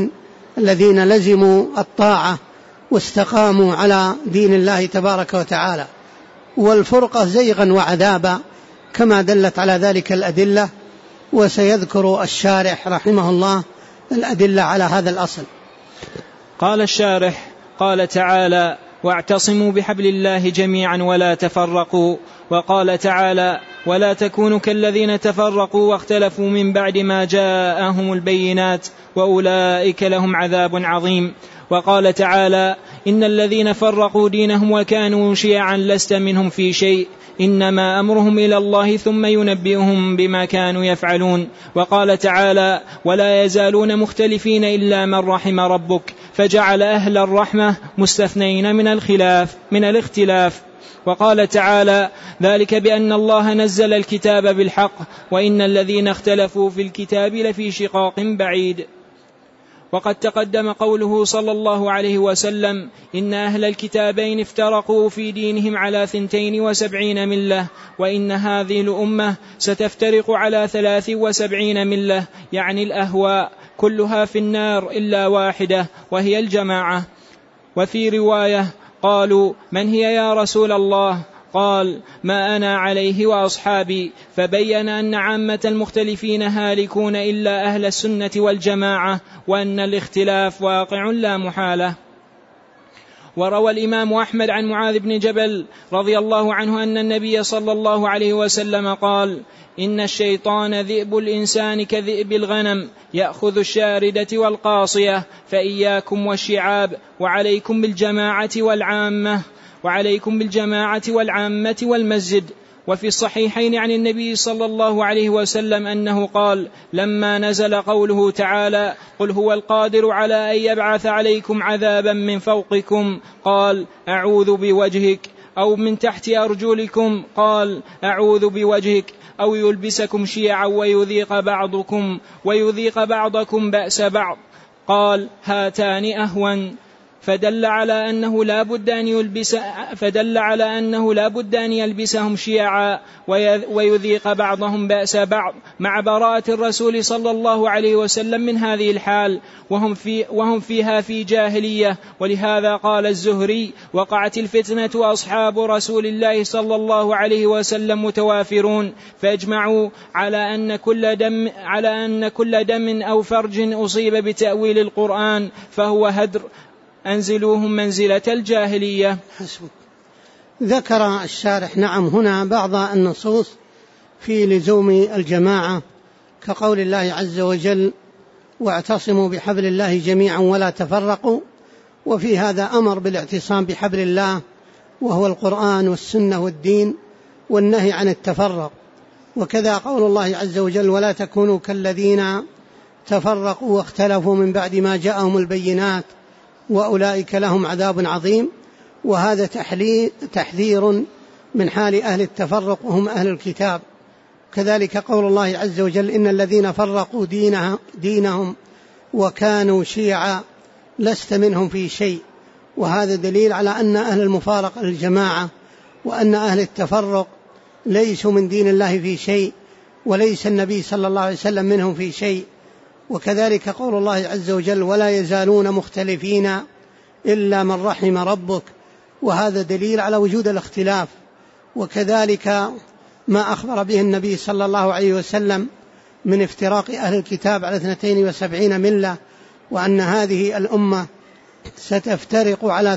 الذين لزموا الطاعة واستقاموا على دين الله تبارك وتعالى. والفرقة زيغا وعذابا كما دلت على ذلك الأدلة، وسيذكر الشارح رحمه الله الأدلة على هذا الأصل. قال الشارح: قال تعالى: واعتصموا بحبل الله جميعا ولا تفرقوا. وقال تعالى: ولا تكونوا كالذين تفرقوا واختلفوا من بعد ما جاءهم البينات وأولئك لهم عذاب عظيم. وقال تعالى: إن الذين فرقوا دينهم وكانوا شيعا لست منهم في شيء إنما أمرهم إلى الله ثم ينبئهم بما كانوا يفعلون. وقال تعالى: ولا يزالون مختلفين إلا من رحم ربك، فجعل أهل الرحمة مستثنين من الاختلاف. وقال تعالى: ذلك بأن الله نزل الكتاب بالحق وإن الذين اختلفوا في الكتاب لفي شقاق بعيد. وقد تقدم قوله صلى الله عليه وسلم: إن أهل الكتابين افترقوا في دينهم على 72 ملة، وإن هذه الأمة ستفترق على 73 ملة، يعني الأهواء، كلها في النار إلا واحدة وهي الجماعة. وفي رواية قالوا: من هي يا رسول الله؟ قال: ما أنا عليه وأصحابي، فبين أن عامة المختلفين هالكون إلا أهل السنة والجماعة، وأن الاختلاف واقع لا محالة. وروى الإمام أحمد عن معاذ بن جبل رضي الله عنه أن النبي صلى الله عليه وسلم قال: إن الشيطان ذئب الإنسان كذئب الغنم، يأخذ الشاردة والقاصية، فإياكم والشعاب وعليكم بالجماعة والعامة والمسجد. وفي الصحيحين عن النبي صلى الله عليه وسلم أنه قال: لما نزل قوله تعالى: قل هو القادر على أن يبعث عليكم عذابا من فوقكم، قال: أعوذ بوجهك، أو من تحت أرجلكم، قال: أعوذ بوجهك، أو يلبسكم شيعا ويذيق بعضكم بأس بعض، قال: هاتان أهون. فدل على أنه لا بد أن يلبسهم شيعا ويذيق بعضهم بأس بعض، مع براءة الرسول صلى الله عليه وسلم من هذه الحال، وهم فيها في جاهلية. ولهذا قال الزهري: وقعت الفتنة وأصحاب رسول الله صلى الله عليه وسلم متوافرون، فاجمعوا على أن كل دم أو فرج أصيب بتأويل القرآن فهو هدر، أنزلوهم منزلة الجاهلية. حسبك. ذكر الشارح هنا بعض النصوص في لزوم الجماعة، كقول الله عز وجل: واعتصموا بحبل الله جميعا ولا تفرقوا. وفي هذا أمر بالاعتصام بحبل الله وهو القرآن والسنة والدين، والنهي عن التفرق. وكذا قول الله عز وجل: ولا تكونوا كالذين تفرقوا واختلفوا من بعد ما جاءهم البينات وأولئك لهم عذاب عظيم. وهذا تحذير من حال أهل التفرق وهم أهل الكتاب. كذلك قول الله عز وجل: إن الذين فرقوا دينهم وكانوا شيعا لست منهم في شيء. وهذا دليل على أن أهل المفارقة الجماعة، وأن أهل التفرق ليسوا من دين الله في شيء، وليس النبي صلى الله عليه وسلم منهم في شيء. وكذلك قول الله عز وجل: ولا يزالون مختلفين إلا من رحم ربك. وهذا دليل على وجود الاختلاف. وكذلك ما أخبر به النبي صلى الله عليه وسلم من افتراق أهل الكتاب على 72 ملة، وأن هذه الأمة ستفترق على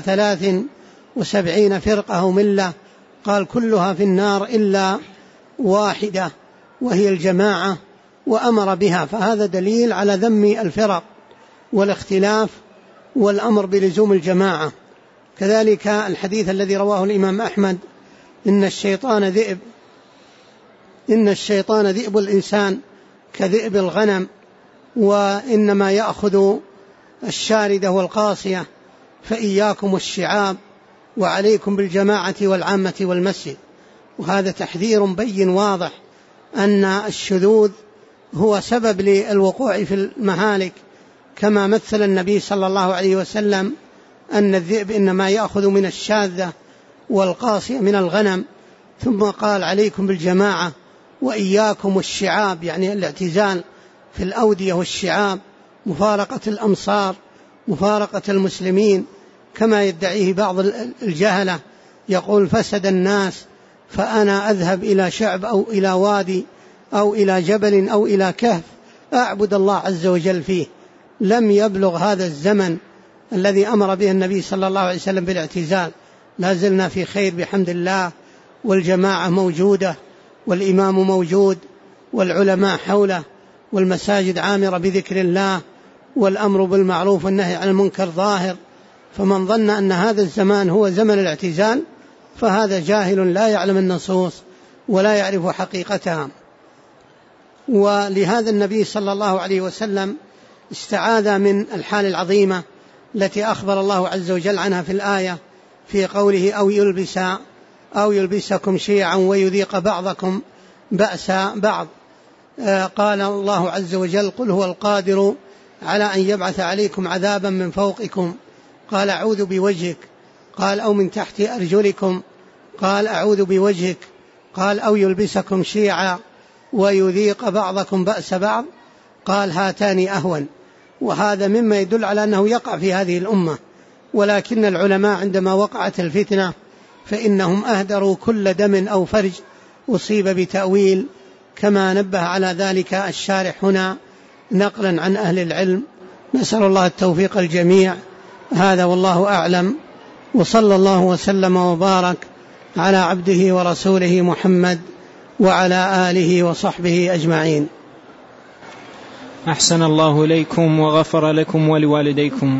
73 فرقة أو ملة، قال: كلها في النار إلا واحدة وهي الجماعة، وأمر بها. فهذا دليل على ذم الفرق والاختلاف والأمر بلزوم الجماعة. كذلك الحديث الذي رواه الإمام أحمد: إن الشيطان ذئب الإنسان كذئب الغنم، وإنما يأخذ الشاردة والقاصية، فإياكم الشعاب وعليكم بالجماعة والعامة والمسجد. وهذا تحذير بين واضح أن الشذوذ هو سبب للوقوع في المهالك، كما مثل النبي صلى الله عليه وسلم أن الذئب إنما يأخذ من الشاذة والقاصية من الغنم، ثم قال: عليكم بالجماعة وإياكم الشعاب، يعني الاعتزال في الأودية، والشعاب مفارقة الأمصار مفارقة المسلمين كما يدعيه بعض الجهلة، يقول فسد الناس فأنا أذهب إلى شعب أو إلى وادي أو إلى جبل أو إلى كهف أعبد الله عز وجل فيه. لم يبلغ هذا الزمن الذي أمر به النبي صلى الله عليه وسلم بالاعتزال، لا زلنا في خير بحمد الله، والجماعة موجودة والإمام موجود والعلماء حوله والمساجد عامرة بذكر الله والأمر بالمعروف والنهي عن المنكر ظاهر. فمن ظن أن هذا الزمان هو زمن الاعتزال فهذا جاهل لا يعلم النصوص ولا يعرف حقيقتها. ولهذا النبي صلى الله عليه وسلم استعاذ من الحال العظيمة التي أخبر الله عز وجل عنها في الآية في قوله أو يلبسكم شيعا ويذيق بعضكم بأس بعض. قال الله عز وجل قل هو القادر على أن يبعث عليكم عذابا من فوقكم، قال أعوذ بوجهك، قال أو من تحت أرجلكم، قال أعوذ بوجهك، قال أو يلبسكم شيعا ويذيق بعضكم بأس بعض، قال هاتان أهون. وهذا مما يدل على أنه يقع في هذه الأمة، ولكن العلماء عندما وقعت الفتنة فإنهم أهدروا كل دم أو فرج أصيب بتأويل، كما نبه على ذلك الشارح هنا نقلا عن أهل العلم. نسأل الله التوفيق الجميع. هذا والله أعلم، وصلى الله وسلم وبارك على عبده ورسوله محمد وعلى آله وصحبه أجمعين. أحسن الله إليكم وغفر لكم ولوالديكم.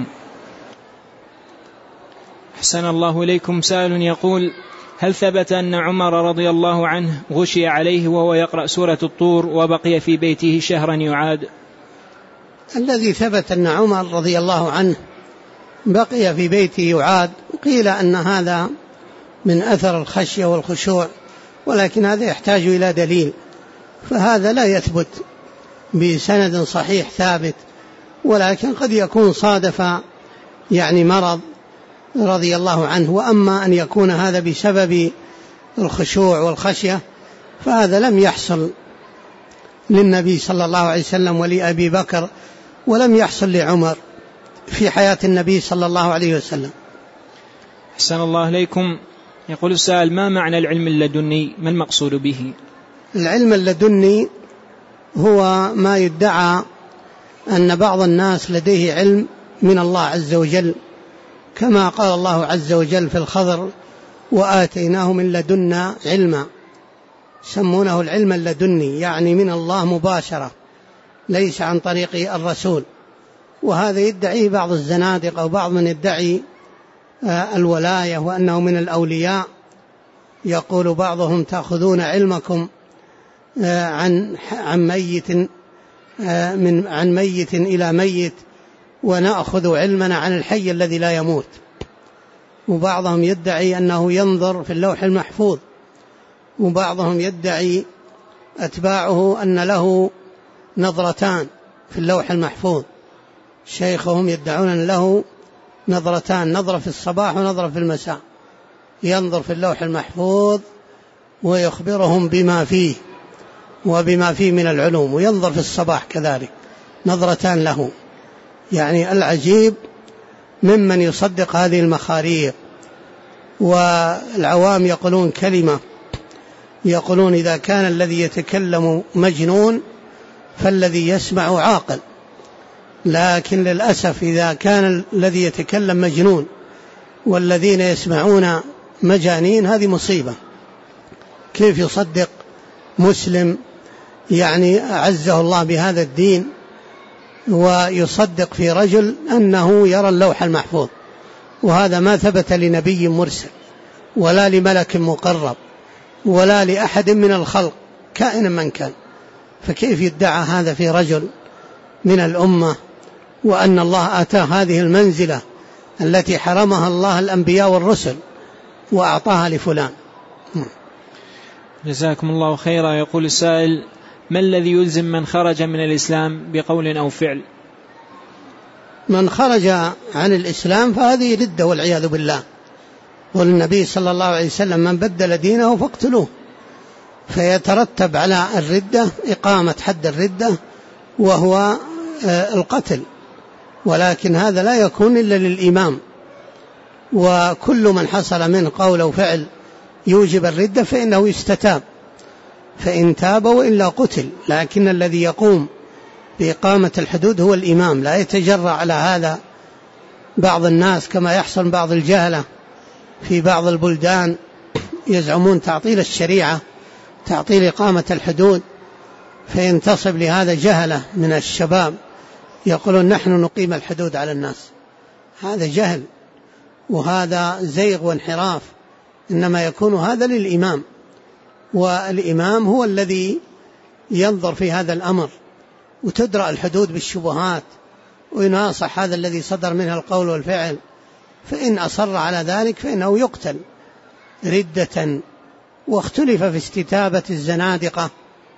أحسن الله إليكم. سائل يقول هل ثبت أن عمر رضي الله عنه غشي عليه وهو يقرأ سورة الطور وبقي في بيته شهرا يعاد؟ الذي ثبت أن عمر رضي الله عنه بقي في بيته يعاد، قيل أن هذا من أثر الخشية والخشوع، ولكن هذا يحتاج إلى دليل، فهذا لا يثبت بسند صحيح ثابت، ولكن قد يكون صادف مرض رضي الله عنه. وأما أن يكون هذا بسبب الخشوع والخشية فهذا لم يحصل للنبي صلى الله عليه وسلم ولأبي بكر، ولم يحصل لعمر في حياة النبي صلى الله عليه وسلم. أحسن الله إليكم. يقول السائل ما معنى العلم اللدني؟ ما المقصود به؟ العلم اللدني هو ما يدعى أن بعض الناس لديه علم من الله عز وجل، كما قال الله عز وجل في الخضر وآتيناه من لدنا علما، سمونه العلم اللدني، يعني من الله مباشرة ليس عن طريق الرسول. وهذا يدعيه بعض الزنادقة أو بعض من يدعي الولاية وأنه من الأولياء. يقول بعضهم تأخذون علمكم عن ميت إلى ميت ونأخذ علمنا عن الحي الذي لا يموت. وبعضهم يدعي أنه ينظر في اللوح المحفوظ، وبعضهم يدعي أتباعه أن له نظرتان في اللوح المحفوظ، شيخهم يدعون أن له نظرتان، نظرة في الصباح ونظرة في المساء، ينظر في اللوح المحفوظ ويخبرهم بما فيه وبما فيه من العلوم، وينظر في الصباح كذلك، نظرتان له. يعني العجيب ممن يصدق هذه المخاريق. والعوام يقولون كلمة، يقولون إذا كان الذي يتكلم مجنون فالذي يسمع عاقل، لكن للأسف إذا كان الذي يتكلم مجنون والذين يسمعون مجانين هذه مصيبة. كيف يصدق مسلم أعزه الله بهذا الدين ويصدق في رجل أنه يرى اللوح المحفوظ؟ وهذا ما ثبت لنبي مرسل ولا لملك مقرب ولا لأحد من الخلق كائنا من كان. فكيف يدعى هذا في رجل من الأمة، وأن الله آتاه هذه المنزلة التي حرمها الله الأنبياء والرسل وأعطاها لفلان؟ جزاكم الله خيرا. يقول السائل ما الذي يلزم من خرج من الإسلام بقول أو فعل؟ من خرج عن الإسلام فهذه ردة والعياذ بالله. والنبي صلى الله عليه وسلم من بدل دينه فاقتلوه، فيترتب على الردة إقامة حد الردة وهو القتل. ولكن هذا لا يكون إلا للإمام، وكل من حصل منه قول أو فعل يوجب الردة فإنه يستتاب، فإن تاب وإلا قتل. لكن الذي يقوم بإقامة الحدود هو الإمام، لا يتجرأ على هذا بعض الناس كما يحصل بعض الجهلة في بعض البلدان، يزعمون تعطيل الشريعة، تعطيل إقامة الحدود، فينتصب لهذا جهلة من الشباب يقولون نحن نقيم الحدود على الناس. هذا جهل وهذا زيغ وانحراف، إنما يكون هذا للإمام، والإمام هو الذي ينظر في هذا الأمر، وتدرأ الحدود بالشبهات، ويناصح هذا الذي صدر منه القول والفعل، فإن أصر على ذلك فإنه يقتل ردة. واختلف في استتابة الزنادقة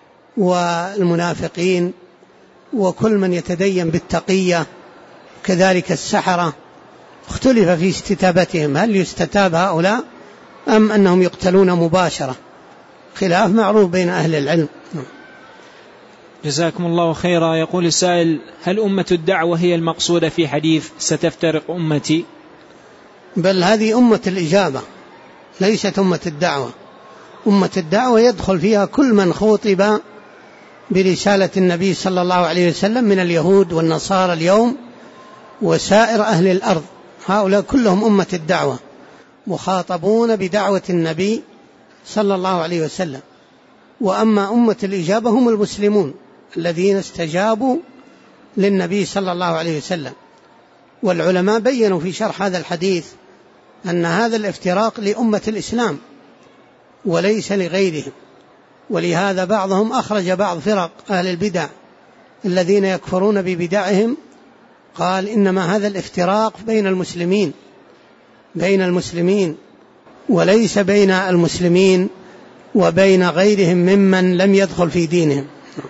والمنافقين وكل من يتدين بالتقية، كذلك السحرة، اختلف في استتابتهم، هل يستتاب هؤلاء أم أنهم يقتلون مباشرة؟ خلاف معروف بين أهل العلم. جزاكم الله خيرا. يقول السائل: هل أمة الدعوة هي المقصودة في حديث ستفترق أمتي؟ بل هذه أمة الإجابة، ليست أمة الدعوة. أمة الدعوة يدخل فيها كل من خوطب برسالة النبي صلى الله عليه وسلم من اليهود والنصارى اليوم وسائر أهل الأرض، هؤلاء كلهم أمة الدعوة مخاطبون بدعوة النبي صلى الله عليه وسلم. وأما أمة الإجابة هم المسلمون الذين استجابوا للنبي صلى الله عليه وسلم. والعلماء بيّنوا في شرح هذا الحديث أن هذا الافتراق لأمة الإسلام وليس لغيرهم، ولهذا بعضهم أخرج بعض فرق أهل البدع الذين يكفرون ببدعهم، قال إنما هذا الافتراق بين المسلمين وليس بين المسلمين وبين غيرهم ممن لم يدخل في دينهم.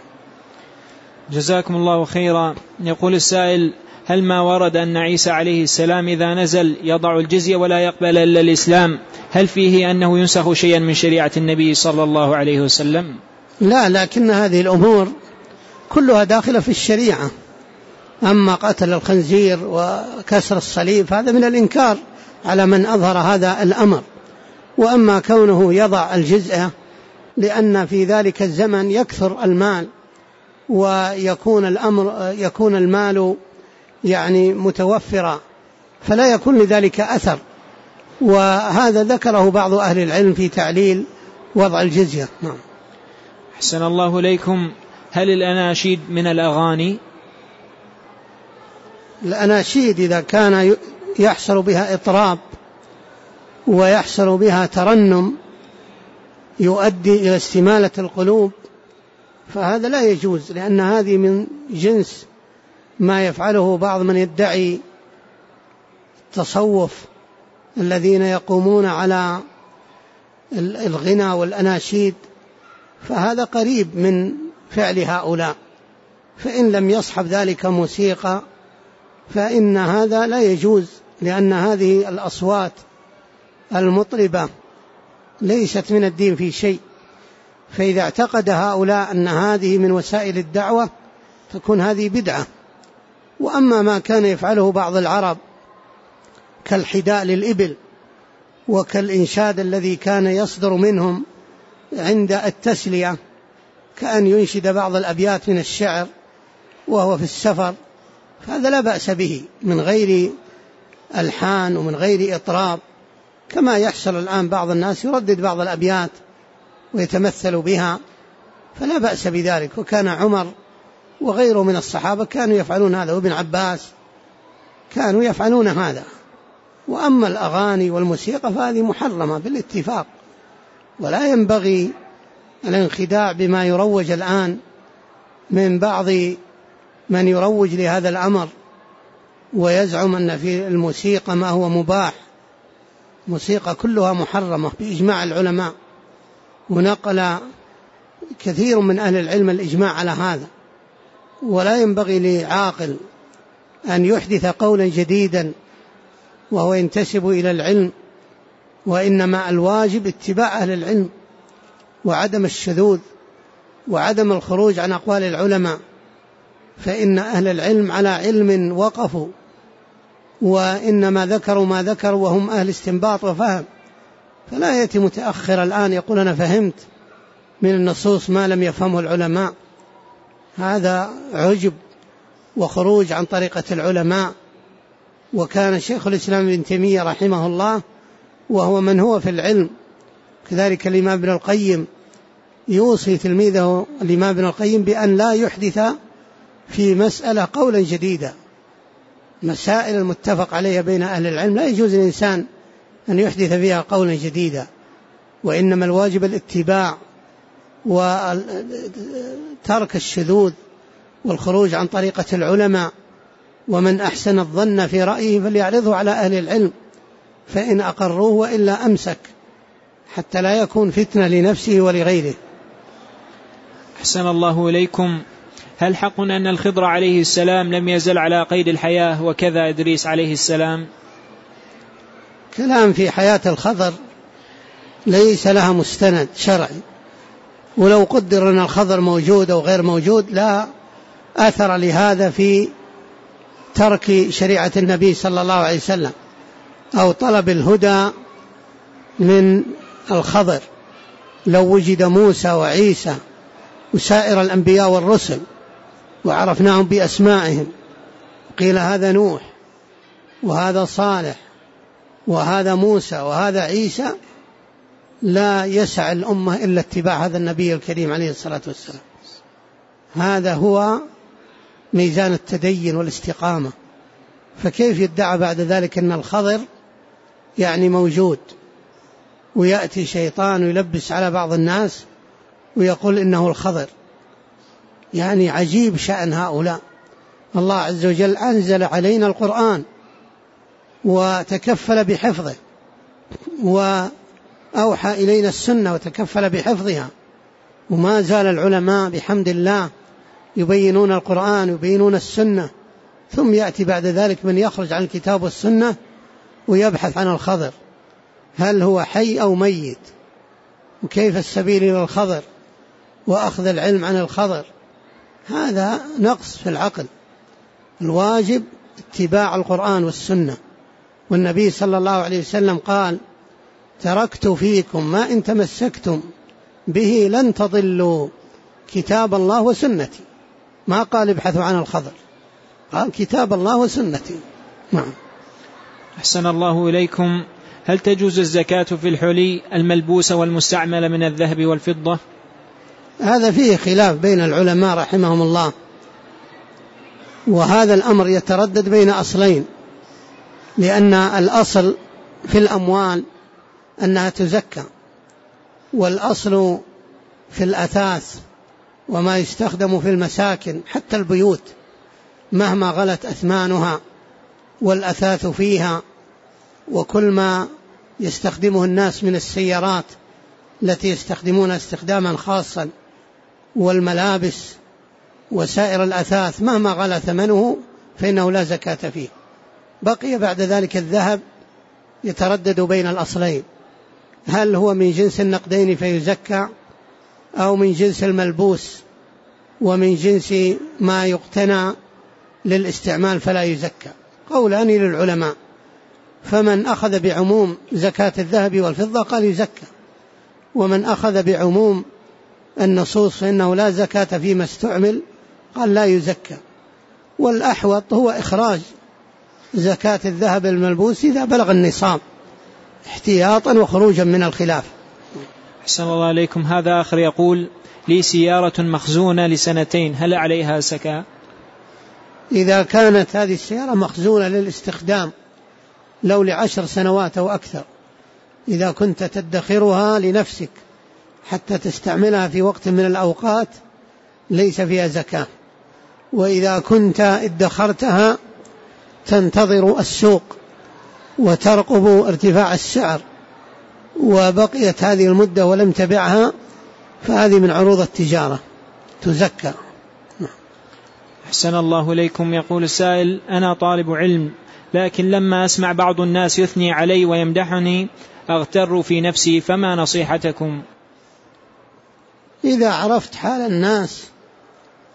جزاكم الله خيرا. يقول السائل: هل ما ورد أن عيسى عليه السلام إذا نزل يضع الجزية ولا يقبل إلا الإسلام، هل فيه أنه ينسخ شيئا من شريعة النبي صلى الله عليه وسلم؟ لا، لكن هذه الأمور كلها داخلة في الشريعة. أما قتل الخنزير وكسر الصليب هذا من الإنكار على من أظهر هذا الأمر. وأما كونه يضع الجزية لأن في ذلك الزمن يكثر المال ويكون المال يعني متوفرا، فلا يكون لذلك أثر، وهذا ذكره بعض أهل العلم في تعليل وضع الجزية. أحسن الله إليكم. هل الأناشيد من الأغاني؟ الأناشيد إذا كان يحصل بها إطراب ويحصل بها ترنم يؤدي إلى استمالة القلوب فهذا لا يجوز، لأن هذه من جنس ما يفعله بعض من يدعي التصوف الذين يقومون على الغنى والأناشيد، فهذا قريب من فعل هؤلاء. فإن لم يصحب ذلك موسيقى فإن هذا لا يجوز، لأن هذه الأصوات المطربة ليست من الدين في شيء. فإذا اعتقد هؤلاء أن هذه من وسائل الدعوة تكون هذه بدعة. وأما ما كان يفعله بعض العرب كالحداء للإبل وكالإنشاد الذي كان يصدر منهم عند التسلية، كأن ينشد بعض الأبيات من الشعر وهو في السفر، فهذا لا بأس به من غير ألحان ومن غير إطراب، كما يحصل الآن بعض الناس يردد بعض الأبيات ويتمثل بها، فلا بأس بذلك. وكان عمر وغيره من الصحابة كانوا يفعلون هذا، وابن عباس كانوا يفعلون هذا. وأما الأغاني والموسيقى فهذه محرمة بالاتفاق، ولا ينبغي الانخداع بما يروج الآن من بعض من يروج لهذا الأمر ويزعم أن في الموسيقى ما هو مباح. موسيقى كلها محرمة بإجماع العلماء، ونقل كثير من أهل العلم الإجماع على هذا. ولا ينبغي لعاقل أن يحدث قولا جديدا وهو ينتسب إلى العلم، وإنما الواجب اتباع أهل العلم وعدم الشذوذ وعدم الخروج عن أقوال العلماء. فإن أهل العلم على علم وقفوا، وإنما ذكروا ما ذكروا وهم أهل استنباط وفهم، فلا يأتي متأخر الآن يقول أنا فهمت من النصوص ما لم يفهمه العلماء. هذا عجب وخروج عن طريقة العلماء. وكان شيخ الإسلام ابن تيمية رحمه الله وهو من هو في العلم، كذلك الإمام ابن القيم يوصي تلميذه الإمام ابن القيم بأن لا يحدث في مسألة قولا جديدا. مسائل المتفق عليها بين أهل العلم لا يجوز للإنسان أن يحدث فيها قولا جديدا، وإنما الواجب الاتباع وترك الشذوذ والخروج عن طريقة العلماء. ومن أحسن الظن في رأيه فليعرضه على أهل العلم، فإن أقروه وإلا أمسك، حتى لا يكون فتنة لنفسه ولغيره. أحسن الله إليكم. هل حق أن الخضر عليه السلام لم يزل على قيد الحياة وكذا إدريس عليه السلام؟ كلام في حياة الخضر ليس لها مستند شرعي، ولو قدر أن الخضر موجود أو غير موجود لا أثر لهذا في ترك شريعة النبي صلى الله عليه وسلم أو طلب الهدى من الخضر. لو وجد موسى وعيسى وسائر الأنبياء والرسل وعرفناهم بأسمائهم، قيل هذا نوح وهذا صالح وهذا موسى وهذا عيسى، لا يسع الأمة إلا اتباع هذا النبي الكريم عليه الصلاة والسلام. هذا هو ميزان التدين والاستقامة. فكيف يدعى بعد ذلك أن الخضر يعني موجود، ويأتي شيطان ويلبس على بعض الناس ويقول إنه الخضر؟ يعني عجيب شأن هؤلاء. الله عز وجل أنزل علينا القرآن وتكفل بحفظه، وأوحى إلينا السنة وتكفل بحفظها، وما زال العلماء بحمد الله يبينون القرآن ويبينون السنة. ثم يأتي بعد ذلك من يخرج عن الكتاب والسنة ويبحث عن الخضر، هل هو حي أو ميت، وكيف السبيل إلى الخضر وأخذ العلم عن الخضر. هذا نقص في العقل. الواجب اتباع القرآن والسنة. والنبي صلى الله عليه وسلم قال تركت فيكم ما إن تمسكتم به لن تضلوا كتاب الله وسنتي. ما قال ابحثوا عن الخضر، قال كتاب الله وسنتي. نعم. أحسن الله إليكم. هل تجوز الزكاة في الحلي الملبوسة والمستعملة من الذهب والفضة؟ هذا فيه خلاف بين العلماء رحمهم الله، وهذا الأمر يتردد بين أصلين، لأن الأصل في الأموال أنها تزكى، والأصل في الأثاث وما يستخدم في المساكن حتى البيوت مهما غلت أثمانها والأثاث فيها، وكل ما يستخدمه الناس من السيارات التي يستخدمونها استخداما خاصا والملابس وسائر الأثاث مهما غلى ثمنه فإنه لا زكاة فيه. بقي بعد ذلك الذهب يتردد بين الأصلين، هل هو من جنس النقدين فيزكى، أو من جنس الملبوس ومن جنس ما يقتنى للاستعمال فلا يزكى. قولان للعلماء، فمن أخذ بعموم زكاة الذهب والفضة قال يزكى، ومن أخذ بعموم النصوص فإنه لا زكاة فيما استعمل قال لا يزكى. والأحوط هو إخراج زكاة الذهب الملبوس إذا بلغ النصاب احتياطا وخروجا من الخلاف. أحسن الله عليكم. هذا آخر يقول لي سيارة مخزونة لسنتين، هل عليها زكاة؟ إذا كانت هذه السيارة مخزونة للاستخدام لو ل10 سنوات أو أكثر، إذا كنت تدخرها لنفسك حتى تستعملها في وقت من الأوقات ليس فيها زكاة. وإذا كنت ادخرتها تنتظر السوق وترقب ارتفاع السعر وبقيت هذه المدة ولم تبعها فهذه من عروض التجارة تزكى. أحسن الله إليكم. يقول السائل أنا طالب علم، لكن لما أسمع بعض الناس يثني علي ويمدحني أغتر في نفسي، فما نصيحتكم؟ إذا عرفت حال الناس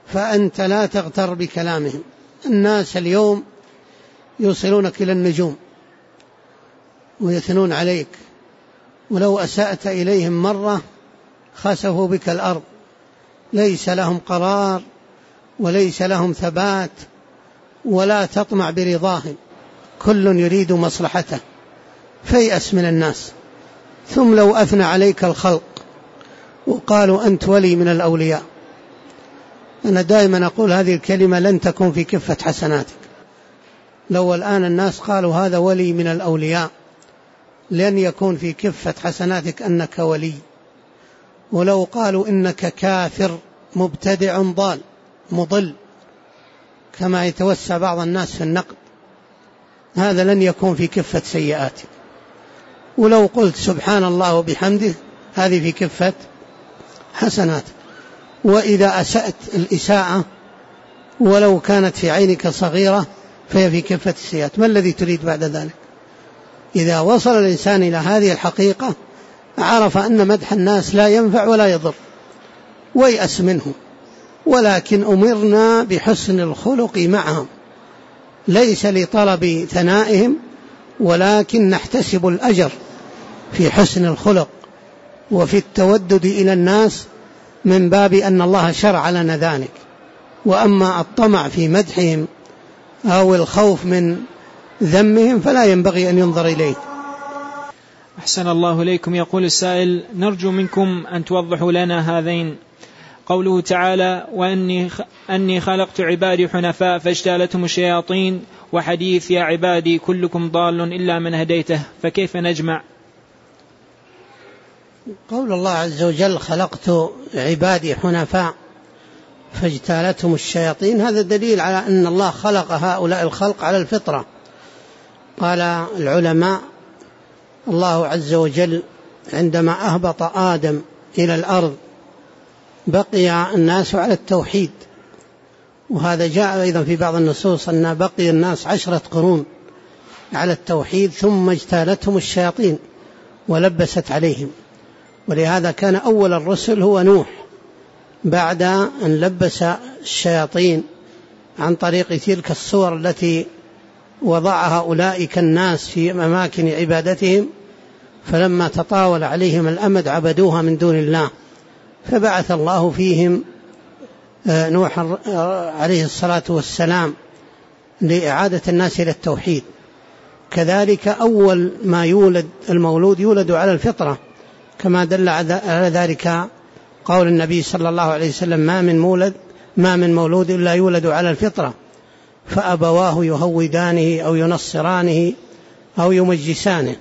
فأنت لا تغتر بكلامهم. الناس اليوم يوصلونك إلى النجوم ويثنون عليك، ولو أسأت إليهم مرة خسفوا بك الأرض، ليس لهم قرار وليس لهم ثبات ولا تطمع برضاهم، كل يريد مصلحته، فيأس من الناس. ثم لو أثنى عليك الخلق وقالوا أنت ولي من الأولياء، أنا دائما أقول هذه الكلمة لن تكون في كفة حسناتك. لو الآن الناس قالوا هذا ولي من الأولياء لن يكون في كفة حسناتك أنك ولي. ولو قالوا إنك كافر مبتدع ضال مضل كما يتوسع بعض الناس في النقد، هذا لن يكون في كفة سيئاتك. ولو قلت سبحان الله وبحمده هذه في كفة حسناتك. وإذا أسأت الإساءة ولو كانت في عينك صغيرة فهي في كفة السيئات. ما الذي تريد بعد ذلك؟ إذا وصل الإنسان إلى هذه الحقيقة عرف أن مدح الناس لا ينفع ولا يضر ويأس منه. ولكن أمرنا بحسن الخلق معهم، ليس لطلب ثنائهم، ولكن نحتسب الأجر في حسن الخلق وفي التودد إلى الناس من باب أن الله شرع لنا ذلك. وأما الطمع في مدحهم أو الخوف من ذمهم فلا ينبغي أن ينظر إليه. أحسن الله إليكم. يقول السائل: نرجو منكم أن توضحوا لنا هذين: قوله تعالى وأني خلقت عبادي حنفاء فاجتالتهم الشياطين، وحديث يا عبادي كلكم ضال إلا من هديته، فكيف نجمع؟ قول الله عز وجل خلقت عبادي حنفاء فاجتالتهم الشياطين، هذا دليل على أن الله خلق هؤلاء الخلق على الفطرة. قال العلماء: الله عز وجل عندما أهبط آدم إلى الأرض بقي الناس على التوحيد، وهذا جاء أيضا في بعض النصوص أن بقي الناس 10 قرون على التوحيد ثم اجتالتهم الشياطين ولبست عليهم. ولهذا كان أول الرسل هو نوح، بعد أن لبس الشياطين عن طريق تلك الصور التي وضعها أولئك الناس في أماكن عبادتهم، فلما تطاول عليهم الأمد عبدوها من دون الله، فبعث الله فيهم نوح عليه الصلاة والسلام لإعادة الناس إلى التوحيد. كذلك أول ما يولد المولود يولد على الفطرة، كما دل على ذلك قول النبي صلى الله عليه وسلم: ما من مولود إلا يولد على الفطرة، فأبواه يهودانه أو ينصرانه أو يمجسانه.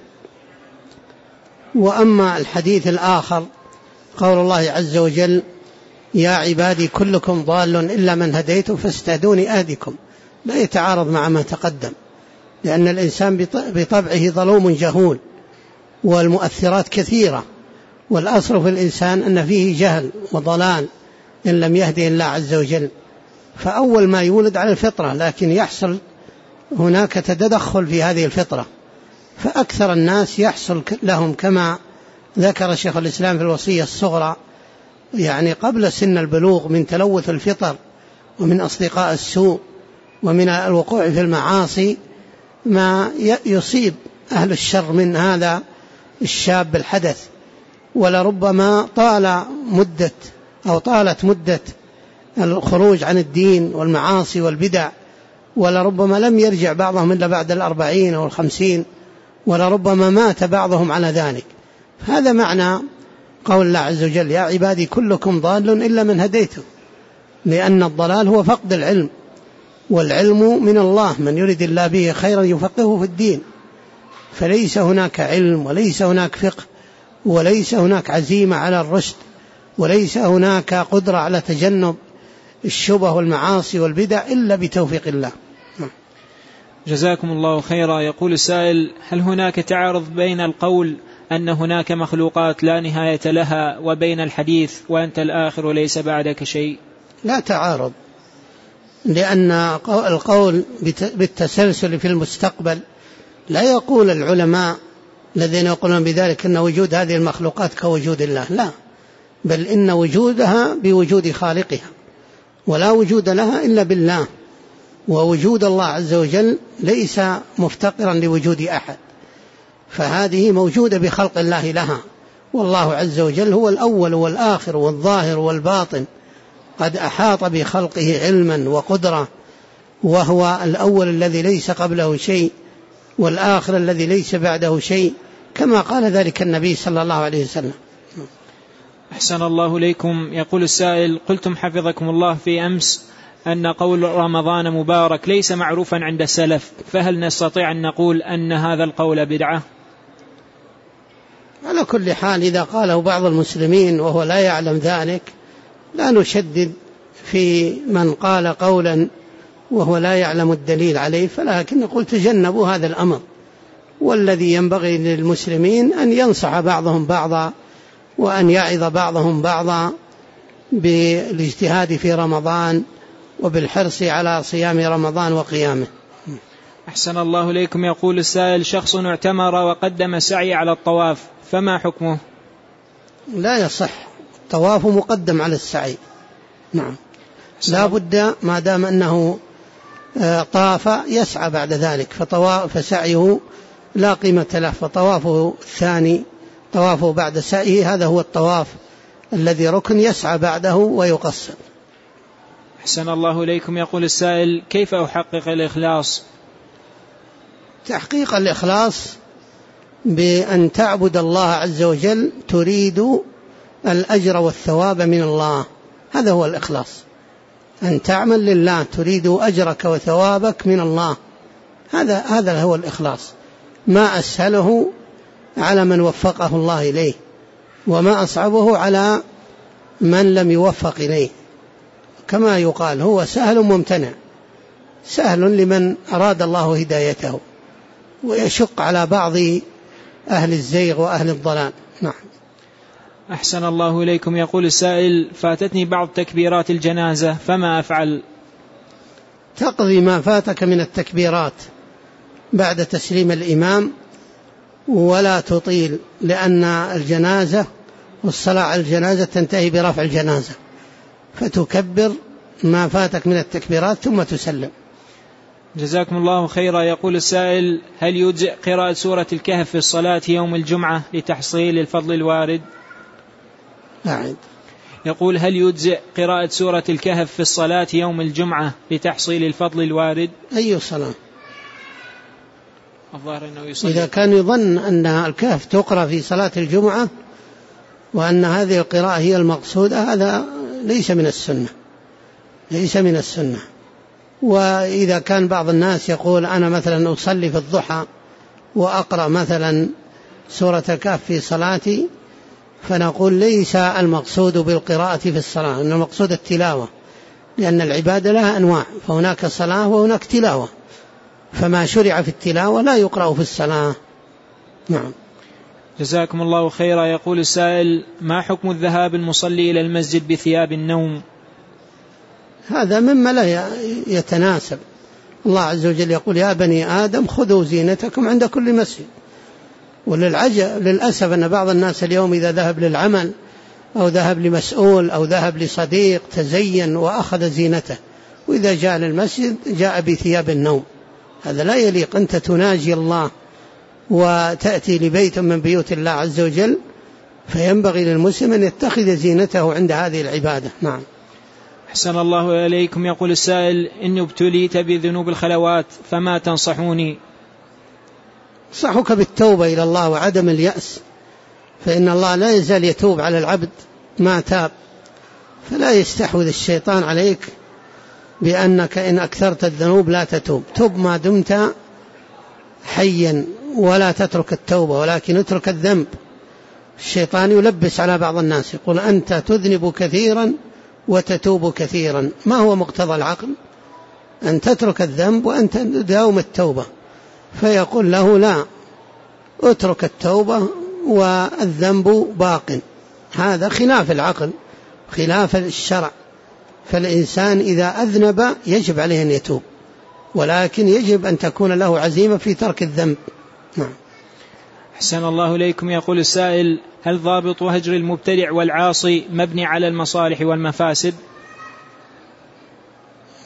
وأما الحديث الآخر قول الله عز وجل: يا عبادي كلكم ضال إلا من هديته فاستهدوني أهدكم، لا يتعارض مع ما تقدم، لأن الإنسان بطبعه ظلوم جهول والمؤثرات كثيرة، والأصل في الإنسان أن فيه جهل وضلال إن لم يهدي الله عز وجل. فأول ما يولد على الفطرة، لكن يحصل هناك تدخل في هذه الفطرة، فأكثر الناس يحصل لهم كما ذكر شيخ الإسلام في الوصية الصغرى، يعني قبل سن البلوغ، من تلوث الفطر ومن أصدقاء السوء ومن الوقوع في المعاصي ما يصيب أهل الشر من هذا الشاب الحدث. ولربما طالت مدة الخروج عن الدين والمعاصي والبدع، ولربما لم يرجع بعضهم إلا بعد 40 أو 50، ولربما مات بعضهم على ذلك. هذا معنى قول الله عز وجل: يا عبادي كلكم ضال إلا من هديته، لأن الضلال هو فقد العلم، والعلم من الله، من يريد الله به خيرا يفقهه في الدين. فليس هناك علم وليس هناك فقه وليس هناك عزيمة على الرشد وليس هناك قدرة على تجنب الشبه والمعاصي والبدع إلا بتوفيق الله. جزاكم الله خيرا. يقول السائل: هل هناك تعارض بين القول أن هناك مخلوقات لا نهاية لها وبين الحديث وأنت الآخر وليس بعدك شيء؟ لا تعارض، لأن القول بالتسلسل في المستقبل لا يقول العلماء الذين يقولون بذلك أن وجود هذه المخلوقات كوجود الله، لا، بل إن وجودها بوجود خالقها، ولا وجود لها إلا بالله، ووجود الله عز وجل ليس مفتقرا لوجود أحد، فهذه موجودة بخلق الله لها. والله عز وجل هو الأول والآخر والظاهر والباطن، قد أحاط بخلقه علما وقدرة، وهو الأول الذي ليس قبله شيء، والآخر الذي ليس بعده شيء، كما قال ذلك النبي صلى الله عليه وسلم. أحسن الله إليكم. يقول السائل: قلتم حفظكم الله في أمس أن قول رمضان مبارك ليس معروفا عند السلف، فهل نستطيع أن نقول أن هذا القول بدعة؟ على كل حال إذا قاله بعض المسلمين وهو لا يعلم ذلك لا نشدد في من قال قولا وهو لا يعلم الدليل عليه، فلكن نقول تجنبوا هذا الأمر، والذي ينبغي للمسلمين أن ينصح بعضهم بعضا وأن يعظ بعضهم بعضا بالاجتهاد في رمضان وبالحرص على صيام رمضان وقيامه. أحسن الله إليكم. يقول السائل: شخص اعتمر وقدم سعي على الطواف، فما حكمه؟ لا يصح، الطواف مقدم على السعي. نعم، لا بد ما دام أنه طاف يسعى بعد ذلك، فسعيه لا قيمة له، فطوافه الثاني طوافه بعد سعيه هذا هو الطواف الذي ركن يسعى بعده ويقصر. أحسن الله إليكم. يقول السائل: كيف أحقق الإخلاص؟ تحقيق الإخلاص بأن تعبد الله عز وجل تريد الأجر والثواب من الله، هذا هو الإخلاص، أن تعمل لله تريد أجرك وثوابك من الله، هذا هو الإخلاص. ما أسهله على من وفقه الله إليه، وما أصعبه على من لم يوفق إليه، كما يقال هو سهل ممتنع، سهل لمن أراد الله هدايته، ويشق على بعض أهل الزيغ وأهل الضلال. نعم. أحسن الله إليكم. يقول السائل: فاتتني بعض تكبيرات الجنازة، فما أفعل؟ تقضي ما فاتك من التكبيرات بعد تسليم الإمام، ولا تطيل، لأن الجنازة والصلاة على الجنازة تنتهي برفع الجنازة، فتكبر ما فاتك من التكبيرات ثم تسلم. جزاكم الله خيرا. يقول السائل: هل يجزئ قراءة سورة الكهف في الصلاة يوم الجمعة لتحصيل الفضل الوارد؟ أعد. يقول: هل يجزئ قراءة سورة الكهف في الصلاة يوم الجمعة لتحصيل الفضل الوارد؟ أي صلاة؟ الظاهر أنه يصلي. إذا كان يظن أن الكهف تقرأ في صلاة الجمعة وأن هذه القراءة هي المقصودة، هذا ليس من السنة، ليس من السنة. وإذا كان بعض الناس يقول أنا مثلا أصلي في الضحى وأقرأ مثلا سورة الكهف في صلاتي، فنقول ليس المقصود بالقراءة في الصلاة، إن المقصود التلاوة، لأن العبادة لها أنواع، فهناك صلاة وهناك تلاوة، فما شرع في التلاوة لا يقرأ في الصلاة. نعم. جزاكم الله خيرا. يقول السائل: ما حكم الذهاب المصلي إلى المسجد بثياب النوم؟ هذا مما لا يتناسب. الله عز وجل يقول: يا بني آدم خذوا زينتكم عند كل مسجد. للأسف أن بعض الناس اليوم إذا ذهب للعمل أو ذهب لمسؤول أو ذهب لصديق تزين وأخذ زينته، وإذا جاء للمسجد جاء بثياب النوم، هذا لا يليق. أنت تناجي الله وتأتي لبيت من بيوت الله عز وجل، فينبغي للمسلم أن يتخذ زينته عند هذه العبادة. نعم. أحسن الله إليكم. يقول السائل: إني ابتليت بذنوب الخلوات، فما تنصحوني؟ صحك بالتوبة إلى الله وعدم اليأس، فإن الله لا يزال يتوب على العبد ما تاب، فلا يستحوذ الشيطان عليك بأنك إن أكثرت الذنوب لا تتوب. تب ما دمت حيا ولا تترك التوبة، ولكن اترك الذنب. الشيطان يلبس على بعض الناس يقول أنت تذنب كثيرا وتتوب كثيرا. ما هو مقتضى العقل؟ أن تترك الذنب وأن تداوم التوبة. فيقول له لا، اترك التوبة والذنب باق. هذا خلاف العقل، خلاف الشرع. فالإنسان إذا أذنب يجب عليه أن يتوب، ولكن يجب أن تكون له عزيمة في ترك الذنب. نعم. أحسن الله إليكم. يقول السائل: هل ضابط هجر المبتدع والعاصي مبني على المصالح والمفاسد؟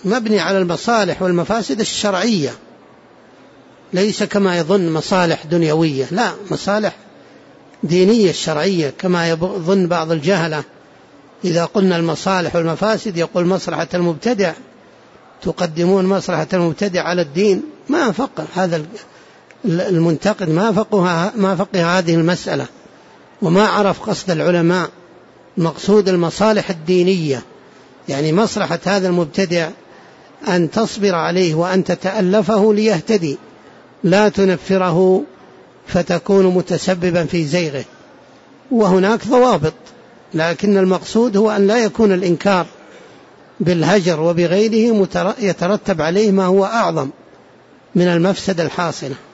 مبني على المصالح والمفاسد الشرعية، ليس كما يظن مصالح دنيوية، لا، مصالح دينية الشرعية كما يظن بعض الجهلة. إذا قلنا المصالح والمفاسد يقول مصلحة المبتدع، تقدمون مصلحة المبتدع على الدين. ما فقه هذا المنتقد، ما فقه هذه المسألة، وما عرف قصد العلماء. مقصود المصالح الدينية، يعني مصلحة هذا المبتدع أن تصبر عليه وأن تتألفه ليهتدي، لا تنفره فتكون متسببا في زيغه. وهناك ضوابط، لكن المقصود هو أن لا يكون الإنكار بالهجر وبغيره يترتب عليه ما هو أعظم من المفسدة الحاصلة.